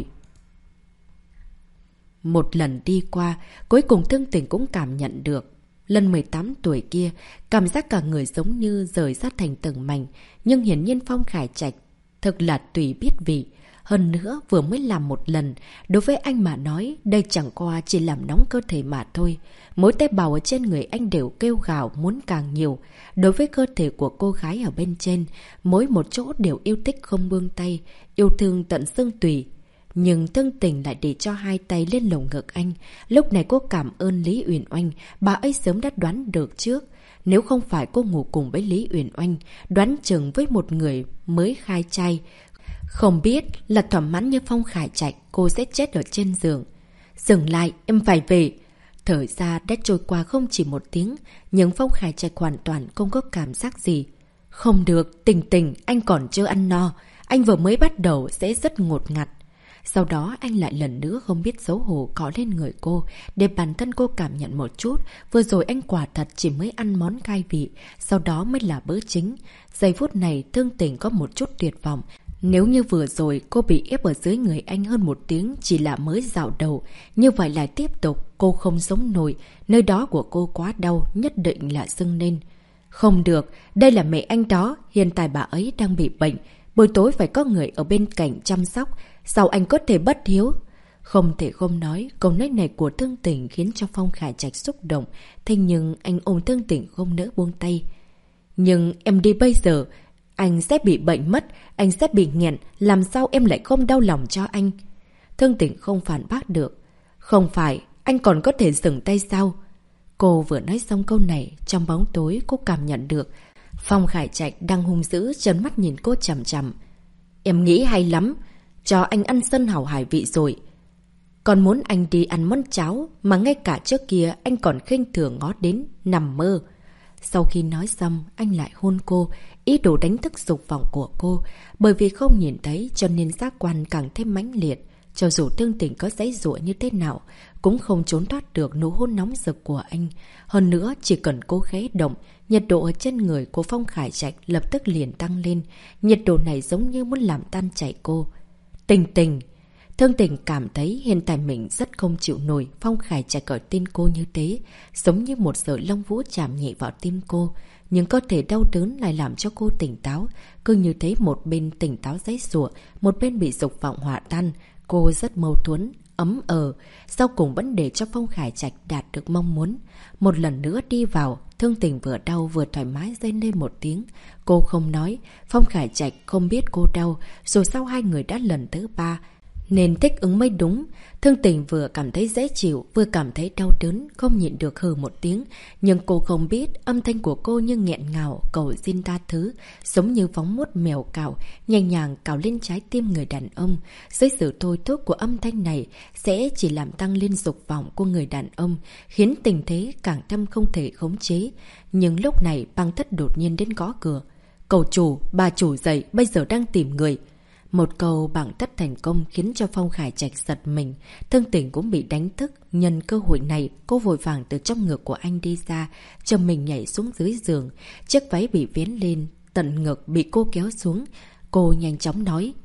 Một lần đi qua, cuối cùng Thương Tình cũng cảm nhận được. Lần 18 tuổi kia, cảm giác cả người giống như rời ra thành từng mảnh, nhưng hiển nhiên Phong Khải Trạch thực là tùy biết vị. Hơn nữa vừa mới làm một lần, đối với anh mà nói đây chẳng qua chỉ làm nóng cơ thể mà thôi. Mỗi tế bào ở trên người anh đều kêu gào muốn càng nhiều. Đối với cơ thể của cô gái ở bên trên, mỗi một chỗ đều yêu thích không buông tay, yêu thương tận xương tủy. Nhưng Thương Tình lại để cho hai tay lên lồng ngực anh. Lúc này cô cảm ơn Lý Uyển Oanh, bà ấy sớm đã đoán được trước. Nếu không phải cô ngủ cùng với Lý Uyển Oanh, đoán chừng với một người mới khai trai, không biết là thỏa mãn như Phong Khải Trạch, cô sẽ chết ở trên giường. Dừng lại, em phải về. Thời gian đã trôi qua không chỉ một tiếng, nhưng Phong Khải Trạch hoàn toàn không có cảm giác gì. Không được, Tình Tình, anh còn chưa ăn no. Anh vừa mới bắt đầu sẽ rất ngột ngạt. Sau đó anh lại lần nữa không biết xấu hổ cọ lên người cô, để bản thân cô cảm nhận một chút. Vừa rồi anh quả thật chỉ mới ăn món khai vị, sau đó mới là bữa chính. Giây phút này Thương Tình có một chút tuyệt vọng. Nếu như vừa rồi cô bị ép ở dưới người anh hơn một tiếng chỉ là mới dạo đầu, như vậy lại tiếp tục cô không sống nổi, nơi đó của cô quá đau, nhất định là sưng lên. Không được, đây là mẹ anh đó, hiện tại bà ấy đang bị bệnh, buổi tối phải có người ở bên cạnh chăm sóc, sao anh có thể bất hiếu? Không thể không nói, câu nói này của Thương Tình khiến cho Phong Khải Trạch xúc động, thế nhưng anh ôm Thương Tình không nỡ buông tay. Nhưng em đi bây giờ, anh sẽ bị bệnh mất, anh sẽ bị nghẹn, làm sao em lại không đau lòng cho anh? Thương Tình không phản bác được. Không phải, anh còn có thể dừng tay sao? Cô vừa nói xong câu này, trong bóng tối cô cảm nhận được Phong Khải Trạch đang hung dữ, trấn mắt nhìn cô chằm chằm. Em nghĩ hay lắm, cho anh ăn sân hảo hải vị rồi. Còn muốn anh đi ăn món cháo mà ngay cả trước kia anh còn khinh thường ngó đến, nằm mơ. Sau khi nói xong, anh lại hôn cô, ý đồ đánh thức dục vọng của cô. Bởi vì không nhìn thấy cho nên giác quan càng thêm mãnh liệt. Cho dù Thương Tình có giãy giụa như thế nào, cũng không trốn thoát được nụ hôn nóng rực của anh. Hơn nữa, chỉ cần cô khẽ động, nhiệt độ ở trên người của Phong Khải Trạch lập tức liền tăng lên. Nhiệt độ này giống như muốn làm tan chảy cô. Tình Tình! Thương Tình cảm thấy hiện tại mình rất không chịu nổi Phong Khải Trạch ở tim cô như thế, giống như một sợi lông vũ chạm nhẹ vào tim cô. Nhưng có thể đau đớn lại làm cho cô tỉnh táo. Cứ như thế một bên tỉnh táo giãy giụa, một bên bị dục vọng hòa tan. Cô rất mâu thuẫn, ấm sau cùng vẫn để cho Phong Khải Trạch đạt được mong muốn. Một lần nữa đi vào, Thương Tình vừa đau vừa thoải mái rên lên một tiếng. Cô không nói, Phong Khải Trạch không biết cô đau, rồi sau hai người đã lần thứ 3 nên thích ứng mới đúng. Thương Tình vừa cảm thấy dễ chịu, vừa cảm thấy đau đớn, không nhịn được hừ một tiếng. Nhưng cô không biết, âm thanh của cô như nghẹn ngào, cầu xin tha thứ, giống như phóng muốt mèo cào, nhẹ nhàng cào lên trái tim người đàn ông. Dưới sự thôi thúc của âm thanh này, sẽ chỉ làm tăng lên dục vọng của người đàn ông, khiến tình thế càng thêm không thể khống chế. Nhưng lúc này, Băng Thất đột nhiên đến gõ cửa. Cầu chủ, bà chủ dậy, bây giờ đang tìm người. Một câu Băng Thất thành công khiến cho Phong Khải Trạch giật mình. Thương Tình cũng bị đánh thức. Nhân cơ hội này, cô vội vàng từ trong ngực của anh đi ra, chầm mình nhảy xuống dưới giường. Chiếc váy bị vén lên, tận ngực bị cô kéo xuống. Cô nhanh chóng nói: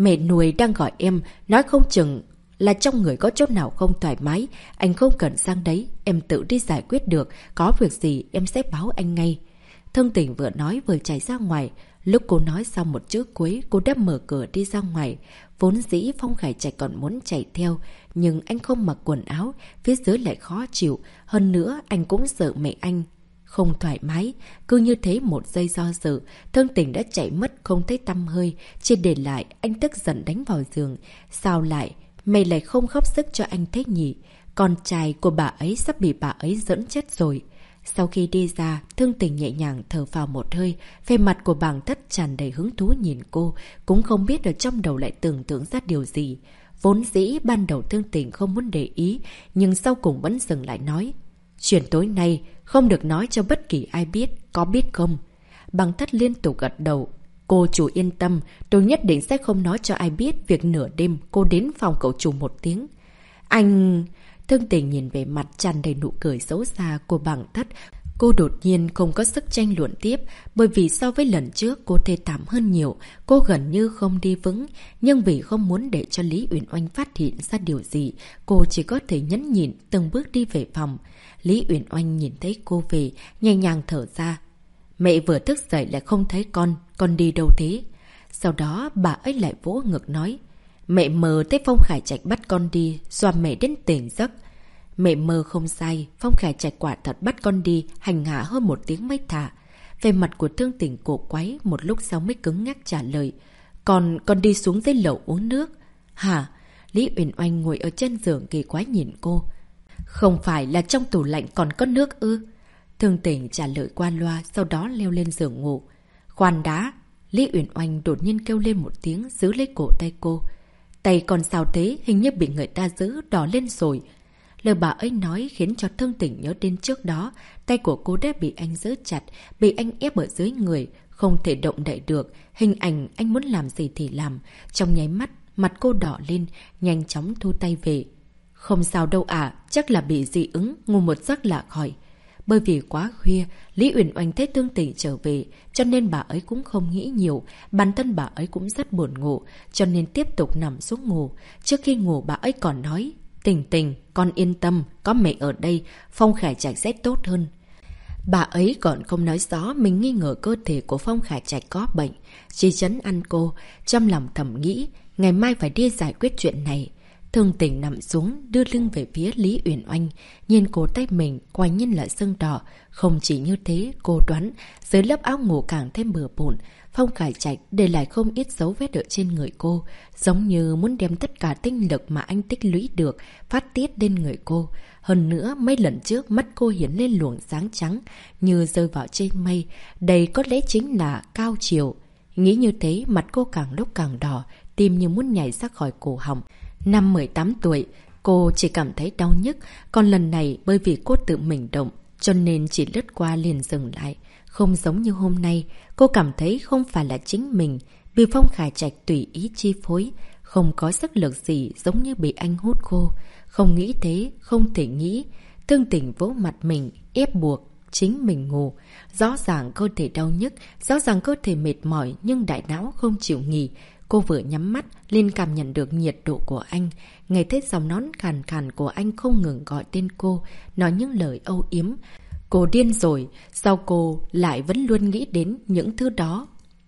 Mẹ nuôi đang gọi em, nói không chừng là trong người có chỗ nào không thoải mái. Anh không cần sang đấy, em tự đi giải quyết được. Có việc gì em sẽ báo anh ngay. Thương Tình vừa nói vừa chạy ra ngoài. Lúc cô nói xong một chữ cuối, cô đã mở cửa đi ra ngoài. Vốn dĩ Phong Khải Trạch còn muốn chạy theo, nhưng anh không mặc quần áo, phía dưới lại khó chịu. Hơn nữa, anh cũng sợ mẹ anh không thoải mái. Cứ như thế một giây do dự, Thương Tình đã chạy mất không thấy tăm hơi. Chỉ để lại, anh tức giận đánh vào giường. Sao lại? Mày lại không góp sức cho anh thế nhỉ? Con trai của bà ấy sắp bị bà ấy dẫn chết rồi. Sau khi đi ra, Thương Tình nhẹ nhàng thở phào một hơi, vẻ mặt của Bàng Thất tràn đầy hứng thú nhìn cô, cũng không biết ở trong đầu lại tưởng tượng ra điều gì. Vốn dĩ ban đầu Thương Tình không muốn để ý, nhưng sau cùng vẫn dừng lại nói. Chuyện tối nay không được nói cho bất kỳ ai biết, có biết không? Bàng Thất liên tục gật đầu. Cô chủ yên tâm, tôi nhất định sẽ không nói cho ai biết việc nửa đêm cô đến phòng cậu chủ một tiếng. Anh... Thương Tình nhìn về mặt tràn đầy nụ cười xấu xa của Bàng Thất. Cô đột nhiên không có sức tranh luận tiếp, bởi vì so với lần trước cô thê thảm hơn nhiều, cô gần như không đi vững. Nhưng vì không muốn để cho Lý Uyển Oanh phát hiện ra điều gì, cô chỉ có thể nhẫn nhịn từng bước đi về phòng. Lý Uyển Oanh nhìn thấy cô về, nhẹ nhàng thở ra. Mẹ vừa thức dậy lại không thấy con đi đâu thế? Sau đó bà ấy lại vỗ ngực nói. Mẹ mơ thấy Phong Khải Trạch bắt con đi, dọa mẹ đến tỉnh giấc. Mẹ mơ không sai, Phong Khải Trạch quả thật bắt con đi, hành hạ hơn một tiếng mới thả. Về mặt của Thương Tình cổ quái, một lúc sau mới cứng nhắc trả lời. Con đi xuống dưới lầu uống nước. Hả? Lý Uyển Oanh ngồi ở trên giường kỳ quái nhìn cô. Không phải là trong tủ lạnh còn có nước ư? Thương Tình trả lời qua loa, sau đó leo lên giường ngủ. Khoan đã! Lý Uyển Oanh đột nhiên kêu lên một tiếng, giữ lấy cổ tay cô. Tay còn sao thế? Hình như bị người ta giữ, đỏ lên rồi. Lời bà ấy nói khiến cho Thương Tình nhớ đến trước đó. Tay của cô đã bị anh giữ chặt, bị anh ép ở dưới người, không thể động đậy được. Hình ảnh anh muốn làm gì thì làm. Trong nháy mắt, mặt cô đỏ lên, nhanh chóng thu tay về. Không sao đâu ạ, chắc là bị dị ứng, ngủ một giấc là khỏi. Bởi vì quá khuya, Lý Uyển Oanh thấy Thương Tình trở về, cho nên bà ấy cũng không nghĩ nhiều. Bản thân bà ấy cũng rất buồn ngủ, cho nên tiếp tục nằm xuống ngủ. Trước khi ngủ bà ấy còn nói, Tình Tình, con yên tâm, có mẹ ở đây, Phong Khải Trạch sẽ tốt hơn. Bà ấy còn không nói rõ mình nghi ngờ cơ thể của Phong Khải Trạch có bệnh. Chỉ trấn an cô, trong lòng thầm nghĩ, ngày mai phải đi giải quyết chuyện này. Thương Tình nằm xuống, đưa lưng về phía Lý Uyển Oanh, nhìn cổ tay mình, quả nhiên là sưng đỏ. Không chỉ như thế, cô đoán, dưới lớp áo ngủ càng thêm bừa bộn, Phong Khải Trạch để lại không ít dấu vết ở trên người cô, giống như muốn đem tất cả tinh lực mà anh tích lũy được, phát tiết lên người cô. Hơn nữa, mấy lần trước mắt cô hiển lên luồng sáng trắng, như rơi vào trên mây, đây có lẽ chính là cao chiều. Nghĩ như thế, mặt cô càng lúc càng đỏ, tim như muốn nhảy ra khỏi cổ họng. Năm 18 tuổi, cô chỉ cảm thấy đau nhức, còn lần này bởi vì cô tự mình động, cho nên chỉ lướt qua liền dừng lại. Không giống như hôm nay, cô cảm thấy không phải là chính mình, bị Phong Khải Trạch tùy ý chi phối, không có sức lực gì giống như bị anh hút khô. Không nghĩ thế, không thể nghĩ. Thương Tình vỗ mặt mình, ép buộc chính mình ngủ. Rõ ràng cơ thể đau nhức, rõ ràng cơ thể mệt mỏi nhưng đại não không chịu nghỉ. Cô vừa nhắm mắt, liền cảm nhận được nhiệt độ của anh. Nghe thấy giọng nói khàn khàn của anh không ngừng gọi tên cô, nói những lời âu yếm. Cô điên rồi, sao cô lại vẫn luôn nghĩ đến những thứ đó?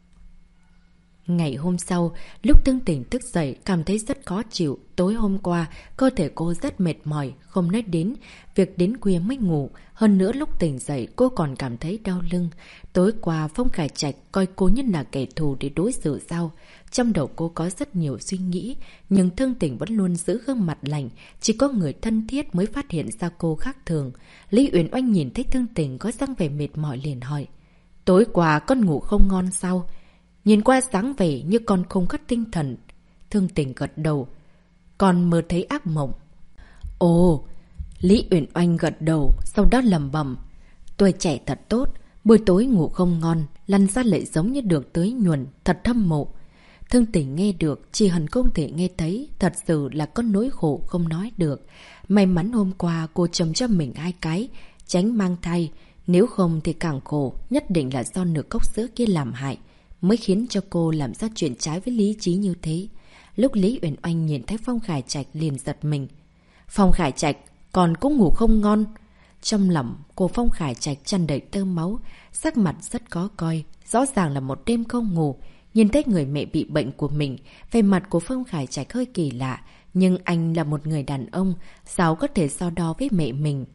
Ngày hôm sau, lúc Thương Tình thức dậy cảm thấy rất khó chịu. Tối hôm qua, cơ thể cô rất mệt mỏi, không nói đến việc đến khuya mới ngủ. Hơn nữa lúc tỉnh dậy cô còn cảm thấy đau lưng. Tối qua Phong Khải Trạch coi cô như là kẻ thù để đối xử sao? Trong đầu cô có rất nhiều suy nghĩ, nhưng Thương Tình vẫn luôn giữ gương mặt lạnh. Chỉ có người thân thiết mới phát hiện ra cô khác thường. Lý Uyển Oanh nhìn thấy Thương Tình có dáng vẻ mệt mỏi liền hỏi. Tối qua con ngủ không ngon sao? Nhìn qua dáng vẻ như con không có tinh thần. Thương Tình gật đầu. Con mơ thấy ác mộng. Ồ! Lý Uyển Oanh gật đầu, sau đó lẩm bẩm. Tuổi trẻ thật tốt, buổi tối ngủ không ngon, lăn ra lại giống như được tưới nhuần, thật hâm mộ. Thương Tình nghe được, chỉ hẳn không thể nghe thấy, thật sự là có nỗi khổ không nói được. May mắn hôm qua cô chồng cho mình 2 cái, tránh mang thai. Nếu không thì càng khổ, nhất định là do nửa cốc sữa kia làm hại, mới khiến cho cô làm ra chuyện trái với lý trí như thế. Lúc Lý Uyển Oanh nhìn thấy Phong Khải Trạch liền giật mình. Phong Khải Trạch, còn cũng ngủ không ngon. Trong lòng cô Phong Khải Trạch tràn đầy tơ máu, sắc mặt rất khó coi, rõ ràng là một đêm không ngủ. Nhìn thấy người mẹ bị bệnh của mình, vẻ mặt của Phong Khải Trạch hơi kỳ lạ, nhưng anh là một người đàn ông, sao có thể so đo với mẹ mình.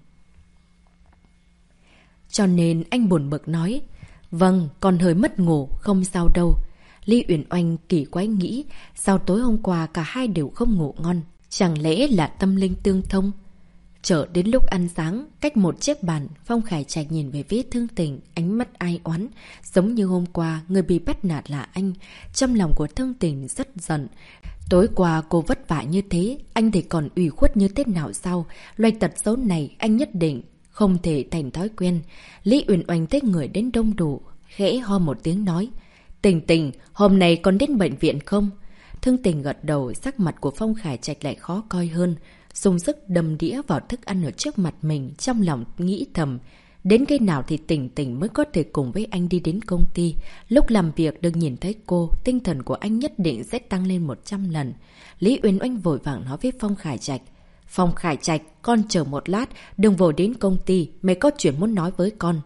Cho nên anh buồn bực nói, vâng, con hơi mất ngủ, không sao đâu. Lý Uyển Oanh kỳ quái nghĩ, sao tối hôm qua cả hai đều không ngủ ngon, chẳng lẽ là tâm linh tương thông? Chờ đến lúc ăn sáng, cách một chiếc bàn, Phong Khải Trạch nhìn về phía Thương Tình, ánh mắt ai oán, giống như hôm qua người bị bắt nạt là anh. Trong lòng của Thương Tình rất giận. Tối qua cô vất vả như thế, anh thì còn ủy khuất như thế nào sao? Loại tật xấu này anh nhất định không thể thành thói quen. Lý Uyển Oanh thấy người đến đông đủ, khẽ ho một tiếng nói, Tình Tình, hôm nay con đến bệnh viện không? Thương Tình gật đầu, sắc mặt của Phong Khải Trạch lại khó coi hơn, dùng sức đâm đĩa vào thức ăn ở trước mặt mình, trong lòng nghĩ thầm, đến cái nào thì Tình Tình mới có thể cùng với anh đi đến công ty. Lúc làm việc được nhìn thấy cô, tinh thần của anh nhất định sẽ tăng lên 100 lần. Lý Uyển Oanh vội vàng nói với Phong Khải Trạch, Phong Khải Trạch, con chờ một lát, đừng vội đến công ty, mẹ có chuyện muốn nói với con.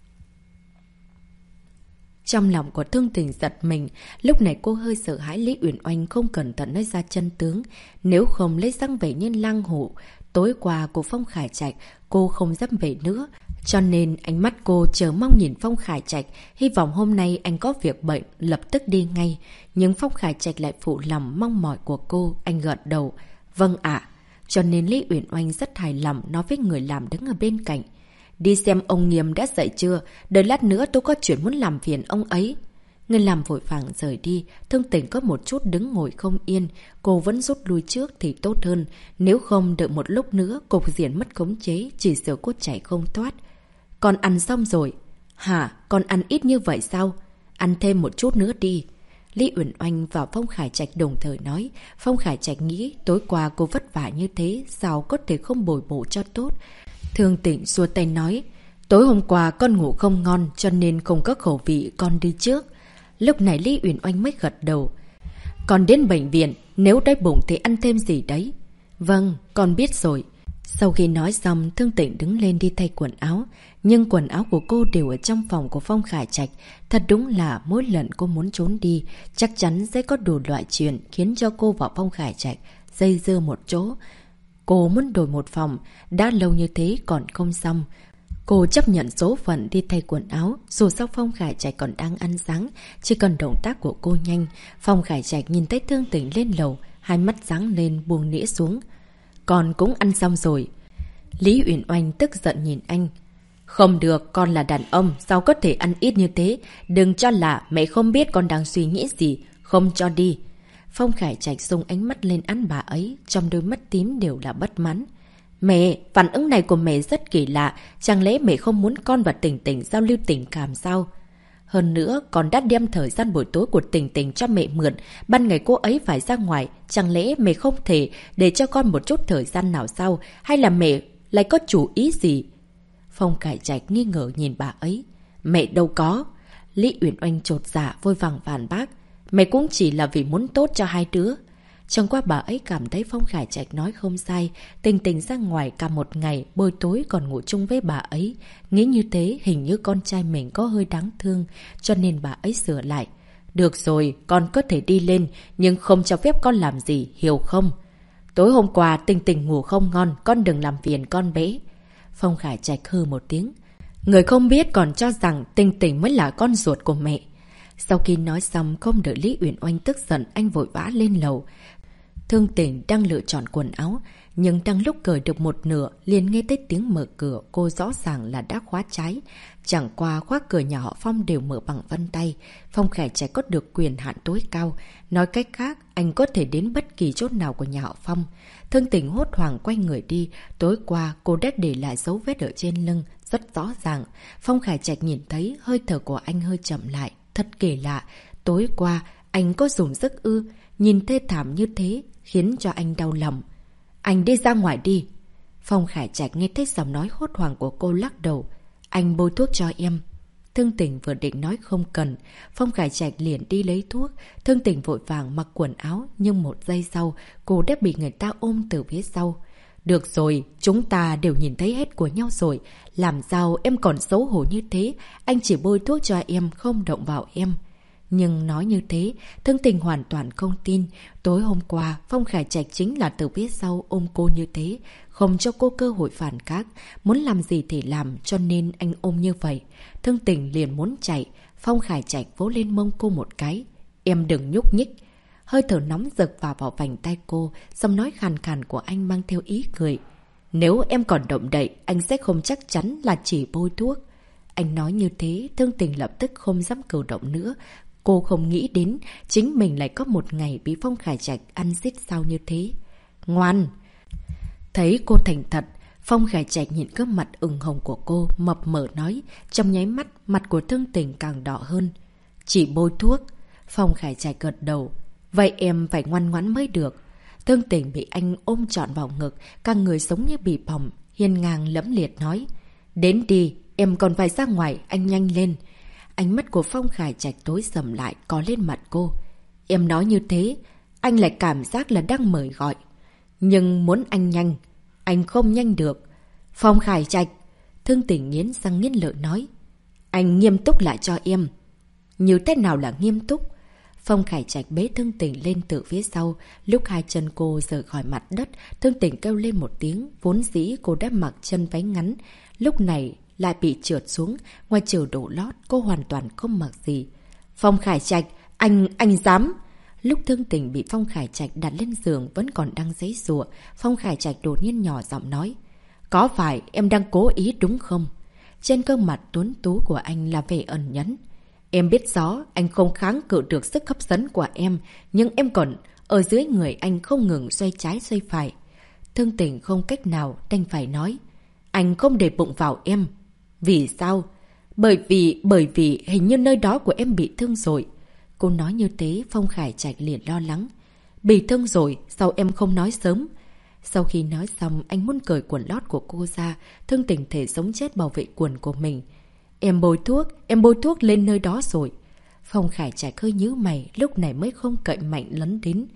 Trong lòng của Thương Tình giật mình, lúc này cô hơi sợ hãi Lý Uyển Oanh không cẩn thận nói ra chân tướng. Nếu không lấy răng vẻ như lang hổ, tối qua của Phong Khải Trạch, cô không dám về nữa. Cho nên ánh mắt cô chờ mong nhìn Phong Khải Trạch, hy vọng hôm nay anh có việc bệnh, lập tức đi ngay. Nhưng Phong Khải Trạch lại phụ lòng mong mỏi của cô, anh gật đầu. Vâng ạ. Cho nên Lý Uyển Oanh rất hài lòng nói với người làm đứng ở bên cạnh. Đi xem ông Nghiêm đã dậy chưa, đợi lát nữa tôi có chuyện muốn làm phiền ông ấy. Người làm vội vàng rời đi, Thương Tình có một chút đứng ngồi không yên, cô vẫn rút lui trước thì tốt hơn, nếu không đợi một lúc nữa cục diện mất khống chế, chỉ sợ cô chạy không thoát. Con ăn xong rồi. Hả, con ăn ít như vậy sao? Ăn thêm một chút nữa đi. Lý Uyển Oanh và Phong Khải Trạch đồng thời nói. Phong Khải Trạch nghĩ tối qua cô vất vả như thế, sao có thể không bồi bổ cho tốt. Thương Tình xua tay nói, tối hôm qua con ngủ không ngon cho nên không có khẩu vị, con đi trước. Lúc này Lý Uyển Oanh mới gật đầu. Con đến bệnh viện, nếu đói bụng thì ăn thêm gì đấy. Vâng, con biết rồi. Sau khi nói xong, Thương Tình đứng lên đi thay quần áo. Nhưng quần áo của cô đều ở trong phòng của Phong Khải Trạch. Thật đúng là mỗi lần cô muốn trốn đi, chắc chắn sẽ có đủ loại chuyện khiến cho cô và Phong Khải Trạch dây dưa một chỗ. Cô muốn đổi một phòng, đã lâu như thế còn không xong. Cô chấp nhận số phận đi thay quần áo, dù sao Phong Khải Trạch còn đang ăn sáng, chỉ cần động tác của cô nhanh. Phong Khải Trạch nhìn thấy Thương Tình lên lầu, hai mắt sáng lên buông nĩa xuống. Con cũng ăn xong rồi. Lý Uyển Oanh tức giận nhìn anh. Không được, con là đàn ông, sao có thể ăn ít như thế? Đừng cho là mẹ không biết con đang suy nghĩ gì, không cho đi. Phong Khải Trạch xông ánh mắt lên ăn bà ấy, trong đôi mắt tím đều là bất mãn. Mẹ, phản ứng này của mẹ rất kỳ lạ, chẳng lẽ mẹ không muốn con và Tình Tình giao lưu tình cảm sao? Hơn nữa, con đã đem thời gian buổi tối của Tình Tình cho mẹ mượn, ban ngày cô ấy phải ra ngoài, chẳng lẽ mẹ không thể để cho con một chút thời gian nào sao? Hay là mẹ lại có chủ ý gì? Phong Khải Trạch nghi ngờ nhìn bà ấy. Mẹ đâu có. Lý Uyển Oanh chột dạ vội vàng phản bác. Mẹ cũng chỉ là vì muốn tốt cho hai đứa. Chẳng qua bà ấy cảm thấy Phong Khải Trạch nói không sai, Tình Tình ra ngoài cả một ngày, buổi tối còn ngủ chung với bà ấy. Nghĩ như thế hình như con trai mình có hơi đáng thương, cho nên bà ấy sửa lại. Được rồi, con có thể đi lên, nhưng không cho phép con làm gì, hiểu không? Tối hôm qua Tình Tình ngủ không ngon, con đừng làm phiền con bé. Phong Khải Trạch hừ một tiếng. Người không biết còn cho rằng Tình Tình mới là con ruột của mẹ. Sau khi nói xong, không đợi Lý Uyển Oanh tức giận, anh vội vã lên lầu. Thương Tình đang lựa chọn quần áo, nhưng đang lúc cởi được một nửa, liền nghe thấy tiếng mở cửa, cô rõ ràng là đã khóa trái. Chẳng qua khóa cửa nhà họ Phong đều mở bằng vân tay. Phong Khải Trạch có được quyền hạn tối cao. Nói cách khác, anh có thể đến bất kỳ chốt nào của nhà họ Phong. Thương Tình hốt hoảng quay người đi. Tối qua, cô đã để lại dấu vết ở trên lưng, rất rõ ràng. Phong Khải Trạch nhìn thấy hơi thở của anh hơi chậm lại. Thật kỳ lạ, tối qua, anh có dùng sức ư, nhìn thê thảm như thế, khiến cho anh đau lòng. Anh đi ra ngoài đi. Phong Khải Trạch nghe thấy giọng nói hốt hoảng của cô lắc đầu. Anh bôi thuốc cho em. Thương Tình vừa định nói không cần, Phong Khải Trạch liền đi lấy thuốc. Thương Tình vội vàng mặc quần áo, nhưng một giây sau, cô đã bị người ta ôm từ phía sau. Được rồi, chúng ta đều nhìn thấy hết của nhau rồi. Làm sao em còn xấu hổ như thế? Anh chỉ bôi thuốc cho em, không động vào em. Nhưng nói như thế, Thương Tình hoàn toàn không tin. Tối hôm qua, Phong Khải Trạch chính là từ phía sau ôm cô như thế, không cho cô cơ hội phản kháng. Muốn làm gì thì làm, cho nên anh ôm như vậy. Thương Tình liền muốn chạy. Phong Khải Trạch vỗ lên mông cô một cái. Em đừng nhúc nhích. Hơi thở nóng rực vào vành tay cô, giọng nói khàn khàn của anh mang theo ý cười. Nếu em còn động đậy, anh sẽ không chắc chắn là chỉ bôi thuốc. Anh nói như thế, Thương Tình lập tức không dám cử động nữa. Cô không nghĩ đến chính mình lại có một ngày bị Phong Khải Trạch ăn xít sao như thế. Ngoan! Thấy cô thành thật, Phong Khải Trạch nhìn gương mặt ửng hồng của cô, mập mờ nói. Trong nháy mắt, mặt của Thương Tình càng đỏ hơn. Chỉ bôi thuốc. Phong Khải Trạch gật đầu. Vậy em phải ngoan ngoãn mới được. Thương Tình bị anh ôm trọn vào ngực, cả người sống như bị bỏng, hiên ngang lẫm liệt nói. Đến đi, em còn phải ra ngoài, anh nhanh lên. Ánh mắt của Phong Khải Trạch tối sầm lại, có lên mặt cô. Em nói như thế, anh lại cảm giác là đang mời gọi. Nhưng muốn anh nhanh, anh không nhanh được. Phong Khải Trạch, Thương Tình nghiến răng nghiến lợi nói. Anh nghiêm túc lại cho em. Như thế nào là nghiêm túc? Phong Khải Trạch bế Thương Tình lên từ phía sau. Lúc hai chân cô rời khỏi mặt đất, Thương Tình kêu lên một tiếng. Vốn dĩ cô đã mặc chân váy ngắn, lúc này lại bị trượt xuống. Ngoài trừ đổ lót, cô hoàn toàn không mặc gì. Phong Khải Trạch, anh dám! Lúc Thương Tình bị Phong Khải Trạch đặt lên giường vẫn còn đang giãy giụa, Phong Khải Trạch đột nhiên nhỏ giọng nói. Có phải em đang cố ý đúng không? Trên gương mặt tuấn tú của anh là vẻ ẩn nhẫn. Em biết rõ anh không kháng cự được sức hấp dẫn của em, nhưng em còn ở dưới người anh không ngừng xoay trái xoay phải. Thương Tình không cách nào đành phải nói. Anh không để bụng vào em. Vì sao? Bởi vì hình như nơi đó của em bị thương rồi. Cô nói như thế, Phong Khải Trạch liền lo lắng. Bị thương rồi, sao em không nói sớm? Sau khi nói xong, anh muốn cởi quần lót của cô ra. Thương Tình thể sống chết bảo vệ quần của mình. Em bôi thuốc lên nơi đó rồi. Phong Khải Trạch hơi nhíu mày, lúc này mới không cậy mạnh lấn đến.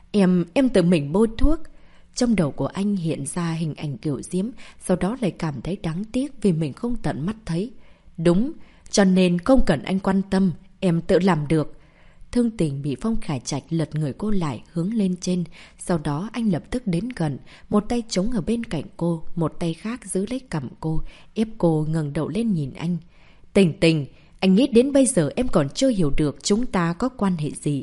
Em tự mình bôi thuốc. Trong đầu của anh hiện ra hình ảnh kiểu diễm, sau đó lại cảm thấy đáng tiếc vì mình không tận mắt thấy. Đúng, cho nên không cần anh quan tâm, em tự làm được. Thương Tình bị Phong Khải Trạch lật người cô lại hướng lên trên, sau đó anh lập tức đến gần, một tay chống ở bên cạnh cô, một tay khác giữ lấy cằm cô, ép cô ngẩng đầu lên nhìn anh. Tình Tình, anh nghĩ đến bây giờ em còn chưa hiểu được chúng ta có quan hệ gì.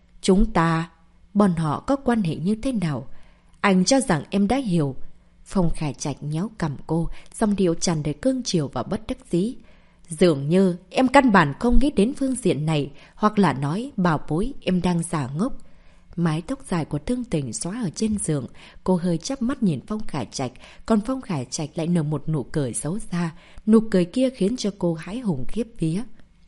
Bọn họ có quan hệ như thế nào? Anh cho rằng em đã hiểu. Phong Khải Trạch nhéo cằm cô, giọng điệu tràn đầy cương chiều và bất đắc dĩ. Dường như em căn bản không nghĩ đến phương diện này, hoặc là nói bảo bối em đang giả ngốc. Mái tóc dài của Thương Tình xóa ở trên giường, cô hơi chắp mắt nhìn Phong Khải Trạch, còn Phong Khải Trạch lại nở một nụ cười xấu xa. Nụ cười kia khiến cho cô hãi hùng khiếp vía.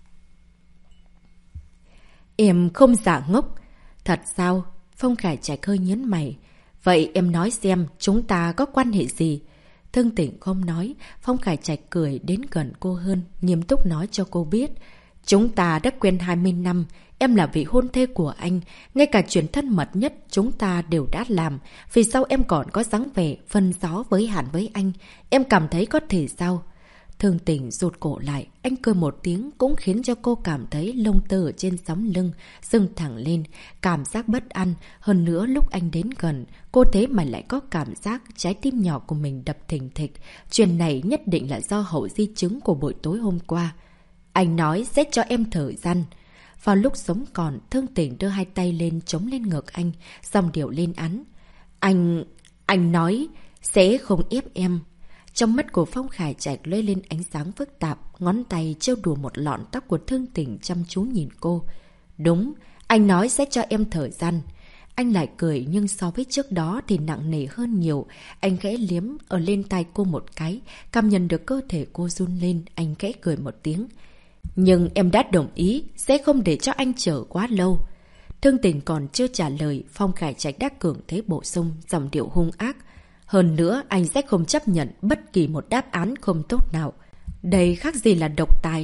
Em không giả ngốc. Thật sao? Phong Khải Trạch hơi nhấn mày. Vậy em nói xem chúng ta có quan hệ gì? Thương Tình không nói, Phong Khải Trạch cười đến gần cô hơn, nghiêm túc nói cho cô biết. Chúng ta đã quen 20 năm, em là vị hôn thê của anh, ngay cả chuyện thân mật nhất chúng ta đều đã làm. Vì sao em còn có dáng vẻ phân gió với hạn với anh? Em cảm thấy có thể sao? Thương Tình rụt cổ lại, anh cười một tiếng cũng khiến cho cô cảm thấy lông tơ ở trên sống lưng dâng thẳng lên, cảm giác bất an. Hơn nữa lúc anh đến gần, cô thế mà lại có cảm giác trái tim nhỏ của mình đập thình thịch. Chuyện này nhất định là do hậu di chứng của buổi tối hôm qua. Anh nói sẽ cho em thời gian. Vào lúc sống còn, Thương Tình đưa hai tay lên chống lên ngực anh, giọng điệu lên án. Anh nói sẽ không ép em. Trong mắt của Phong Khải Trạch lóe lên ánh sáng phức tạp, ngón tay trêu đùa một lọn tóc của Thương Tình chăm chú nhìn cô. Đúng, anh nói sẽ cho em thời gian. Anh lại cười nhưng so với trước đó thì nặng nề hơn nhiều. Anh khẽ liếm ở lên tay cô một cái, cảm nhận được cơ thể cô run lên, anh khẽ cười một tiếng. Nhưng em đã đồng ý, sẽ không để cho anh chờ quá lâu. Thương Tình còn chưa trả lời, Phong Khải Trạch đã cường thế bổ sung, giọng điệu hung ác. Hơn nữa, anh sẽ không chấp nhận bất kỳ một đáp án không tốt nào. Đây khác gì là độc tài.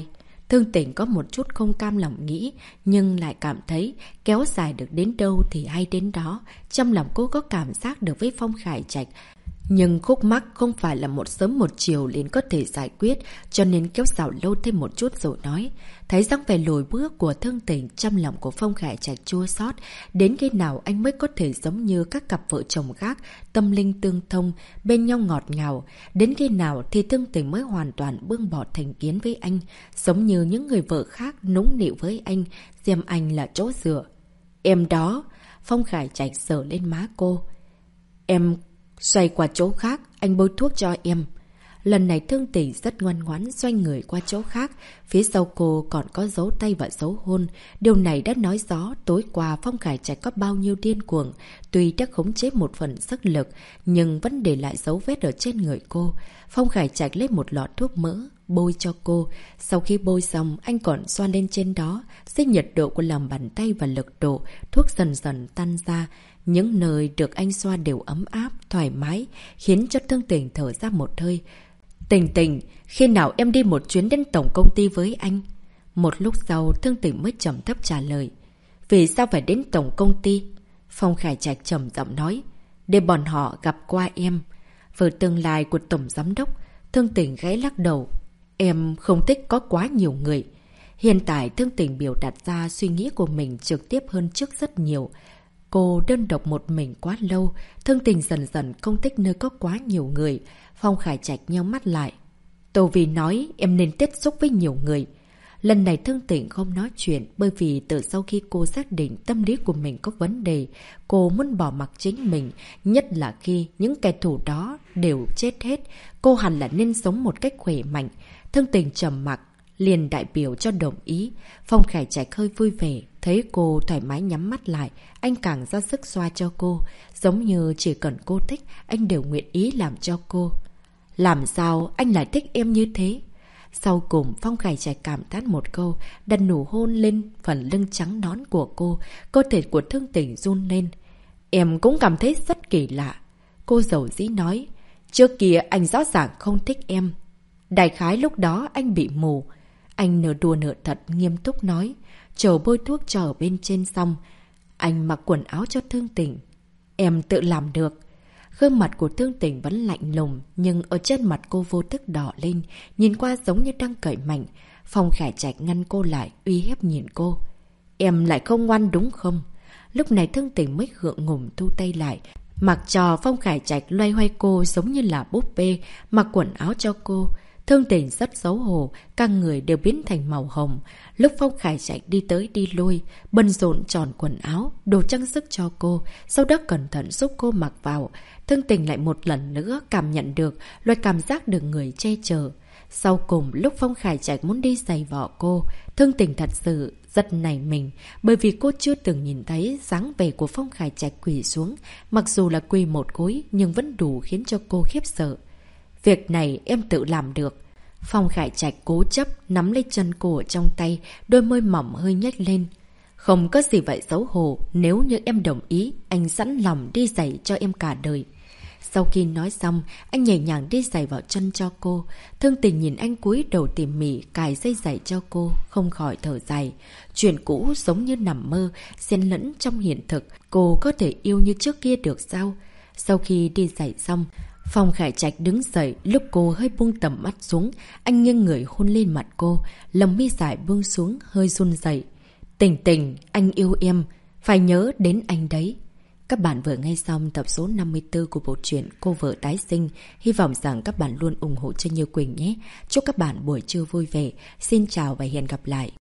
Thương Tình có một chút không cam lòng nghĩ, nhưng lại cảm thấy kéo dài được đến đâu thì hay đến đó. Trong lòng cô có cảm giác được với Phong Khải Trạch. Nhưng khúc mắc không phải là một sớm một chiều liền có thể giải quyết, cho nên kéo dài lâu thêm một chút rồi nói. Thấy dáng vẻ lùi bước của Thương Tình, trong lòng của Phong Khải Trạch chua xót. Đến khi nào anh mới có thể giống như các cặp vợ chồng khác, tâm linh tương thông, bên nhau ngọt ngào. Đến khi nào thì Thương Tình mới hoàn toàn buông bỏ thành kiến với anh, giống như những người vợ khác nũng nịu với anh, xem anh là chỗ dựa. Em đó, Phong Khải Trạch sờ lên má cô. Em xoay qua chỗ khác, anh bôi thuốc cho em. Lần này Thương Tình rất ngoan ngoãn xoay người qua chỗ khác. Phía sau cô còn có dấu tay và dấu hôn. Điều này đã nói rõ tối qua Phong Khải Trạch có bao nhiêu điên cuồng. Tuy đã khống chế một phần sức lực, nhưng vẫn để lại dấu vết ở trên người cô. Phong Khải Trạch lấy một lọ thuốc mỡ, bôi cho cô. Sau khi bôi xong, anh còn xoa lên trên đó. Dưới nhiệt độ của lòng bàn tay và lực độ, thuốc dần dần tan ra. Những nơi được anh xoa đều ấm áp, thoải mái, khiến cho Thương Tình thở ra một hơi. Tình Tình, khi nào em đi một chuyến đến tổng công ty với anh? Một lúc sau, Thương Tình mới trầm thấp trả lời. Vì sao phải đến tổng công ty? Phong Khải Trạch trầm giọng nói. Để bọn họ gặp qua em. Vợ tương lai của tổng giám đốc. Thương Tình ghé lắc đầu. Em không thích có quá nhiều người. Hiện tại Thương Tình biểu đạt ra suy nghĩ của mình trực tiếp hơn trước rất nhiều. Cô đơn độc một mình quá lâu, Thương Tình dần dần không thích nơi có quá nhiều người. Phong Khải Trạch nheo mắt lại. Tô Vì nói em nên tiếp xúc với nhiều người. Lần này Thương Tình không nói chuyện bởi vì từ sau khi cô xác định tâm lý của mình có vấn đề, cô muốn bỏ mặc chính mình, nhất là khi những kẻ thù đó đều chết hết. Cô hẳn là nên sống một cách khỏe mạnh. Thương Tình trầm mặc, liền đại biểu cho đồng ý. Phong Khải Trạch hơi vui vẻ, thấy cô thoải mái nhắm mắt lại, anh càng ra sức xoa cho cô. Giống như chỉ cần cô thích, anh đều nguyện ý làm cho cô. Làm sao anh lại thích em như thế? Sau cùng Phong Khải Trạch cảm thán một câu, đặt nụ hôn lên phần lưng trắng nõn của cô. Cơ thể của Thương Tình run lên. Em cũng cảm thấy rất kỳ lạ. Cô dầu dĩ nói. Trước kia anh rõ ràng không thích em. Đại khái lúc đó anh bị mù. Anh nửa đùa nửa thật nghiêm túc nói. Chờ bôi thuốc cho ở bên trên xong, anh mặc quần áo cho Thương Tình. Em tự làm được. Gương mặt của Thương Tình vẫn lạnh lùng, nhưng ở trên mặt cô vô thức đỏ lên, nhìn qua giống như đang cởi mạnh. Phong Khải Trạch ngăn cô lại, uy hiếp nhìn cô. Em lại không ngoan đúng không? Lúc này Thương Tình mới gượng ngùng thu tay lại, mặc cho Phong Khải Trạch loay hoay cô giống như là búp bê, mặc quần áo cho cô. Thương Tình rất xấu hổ, các người đều biến thành màu hồng. Lúc Phong Khải Trạch đi tới đi lui, bận rộn tròn quần áo, đồ trang sức cho cô, sau đó cẩn thận giúp cô mặc vào. Thương Tình lại một lần nữa cảm nhận được loại cảm giác được người che chở. Sau cùng lúc Phong Khải Trạch muốn đi giày vò cô, Thương Tình thật sự rất nảy mình, bởi vì cô chưa từng nhìn thấy dáng vẻ của Phong Khải Trạch quỳ xuống, mặc dù là quỳ một gối nhưng vẫn đủ khiến cho cô khiếp sợ. Việc này em tự làm được. Phong Khải Trạch cố chấp nắm lấy chân cô ở trong tay, đôi môi mỏng hơi nhếch lên. Không có gì vậy xấu hổ, nếu như em đồng ý, anh sẵn lòng đi giày cho em cả đời. Sau khi nói xong, anh nhẹ nhàng đi giày vào chân cho cô. Thương Tình nhìn anh cúi đầu tỉ mỉ cài dây giày cho cô, không khỏi thở dài. Chuyện cũ giống như nằm mơ, xen lẫn trong hiện thực. Cô có thể yêu như trước kia được sao? Sau khi đi giày xong, Phong Khải Trạch đứng dậy, lúc cô hơi buông tầm mắt xuống, anh nghiêng người hôn lên mặt cô, lồng mi dài buông xuống, hơi run rẩy. Tình Tình, anh yêu em, phải nhớ đến anh đấy. Các bạn vừa nghe xong tập số 54 của bộ truyện Cô Vợ Tái Sinh. Hy vọng rằng các bạn luôn ủng hộ cho Như Quỳnh nhé. Chúc các bạn buổi trưa vui vẻ. Xin chào và hẹn gặp lại.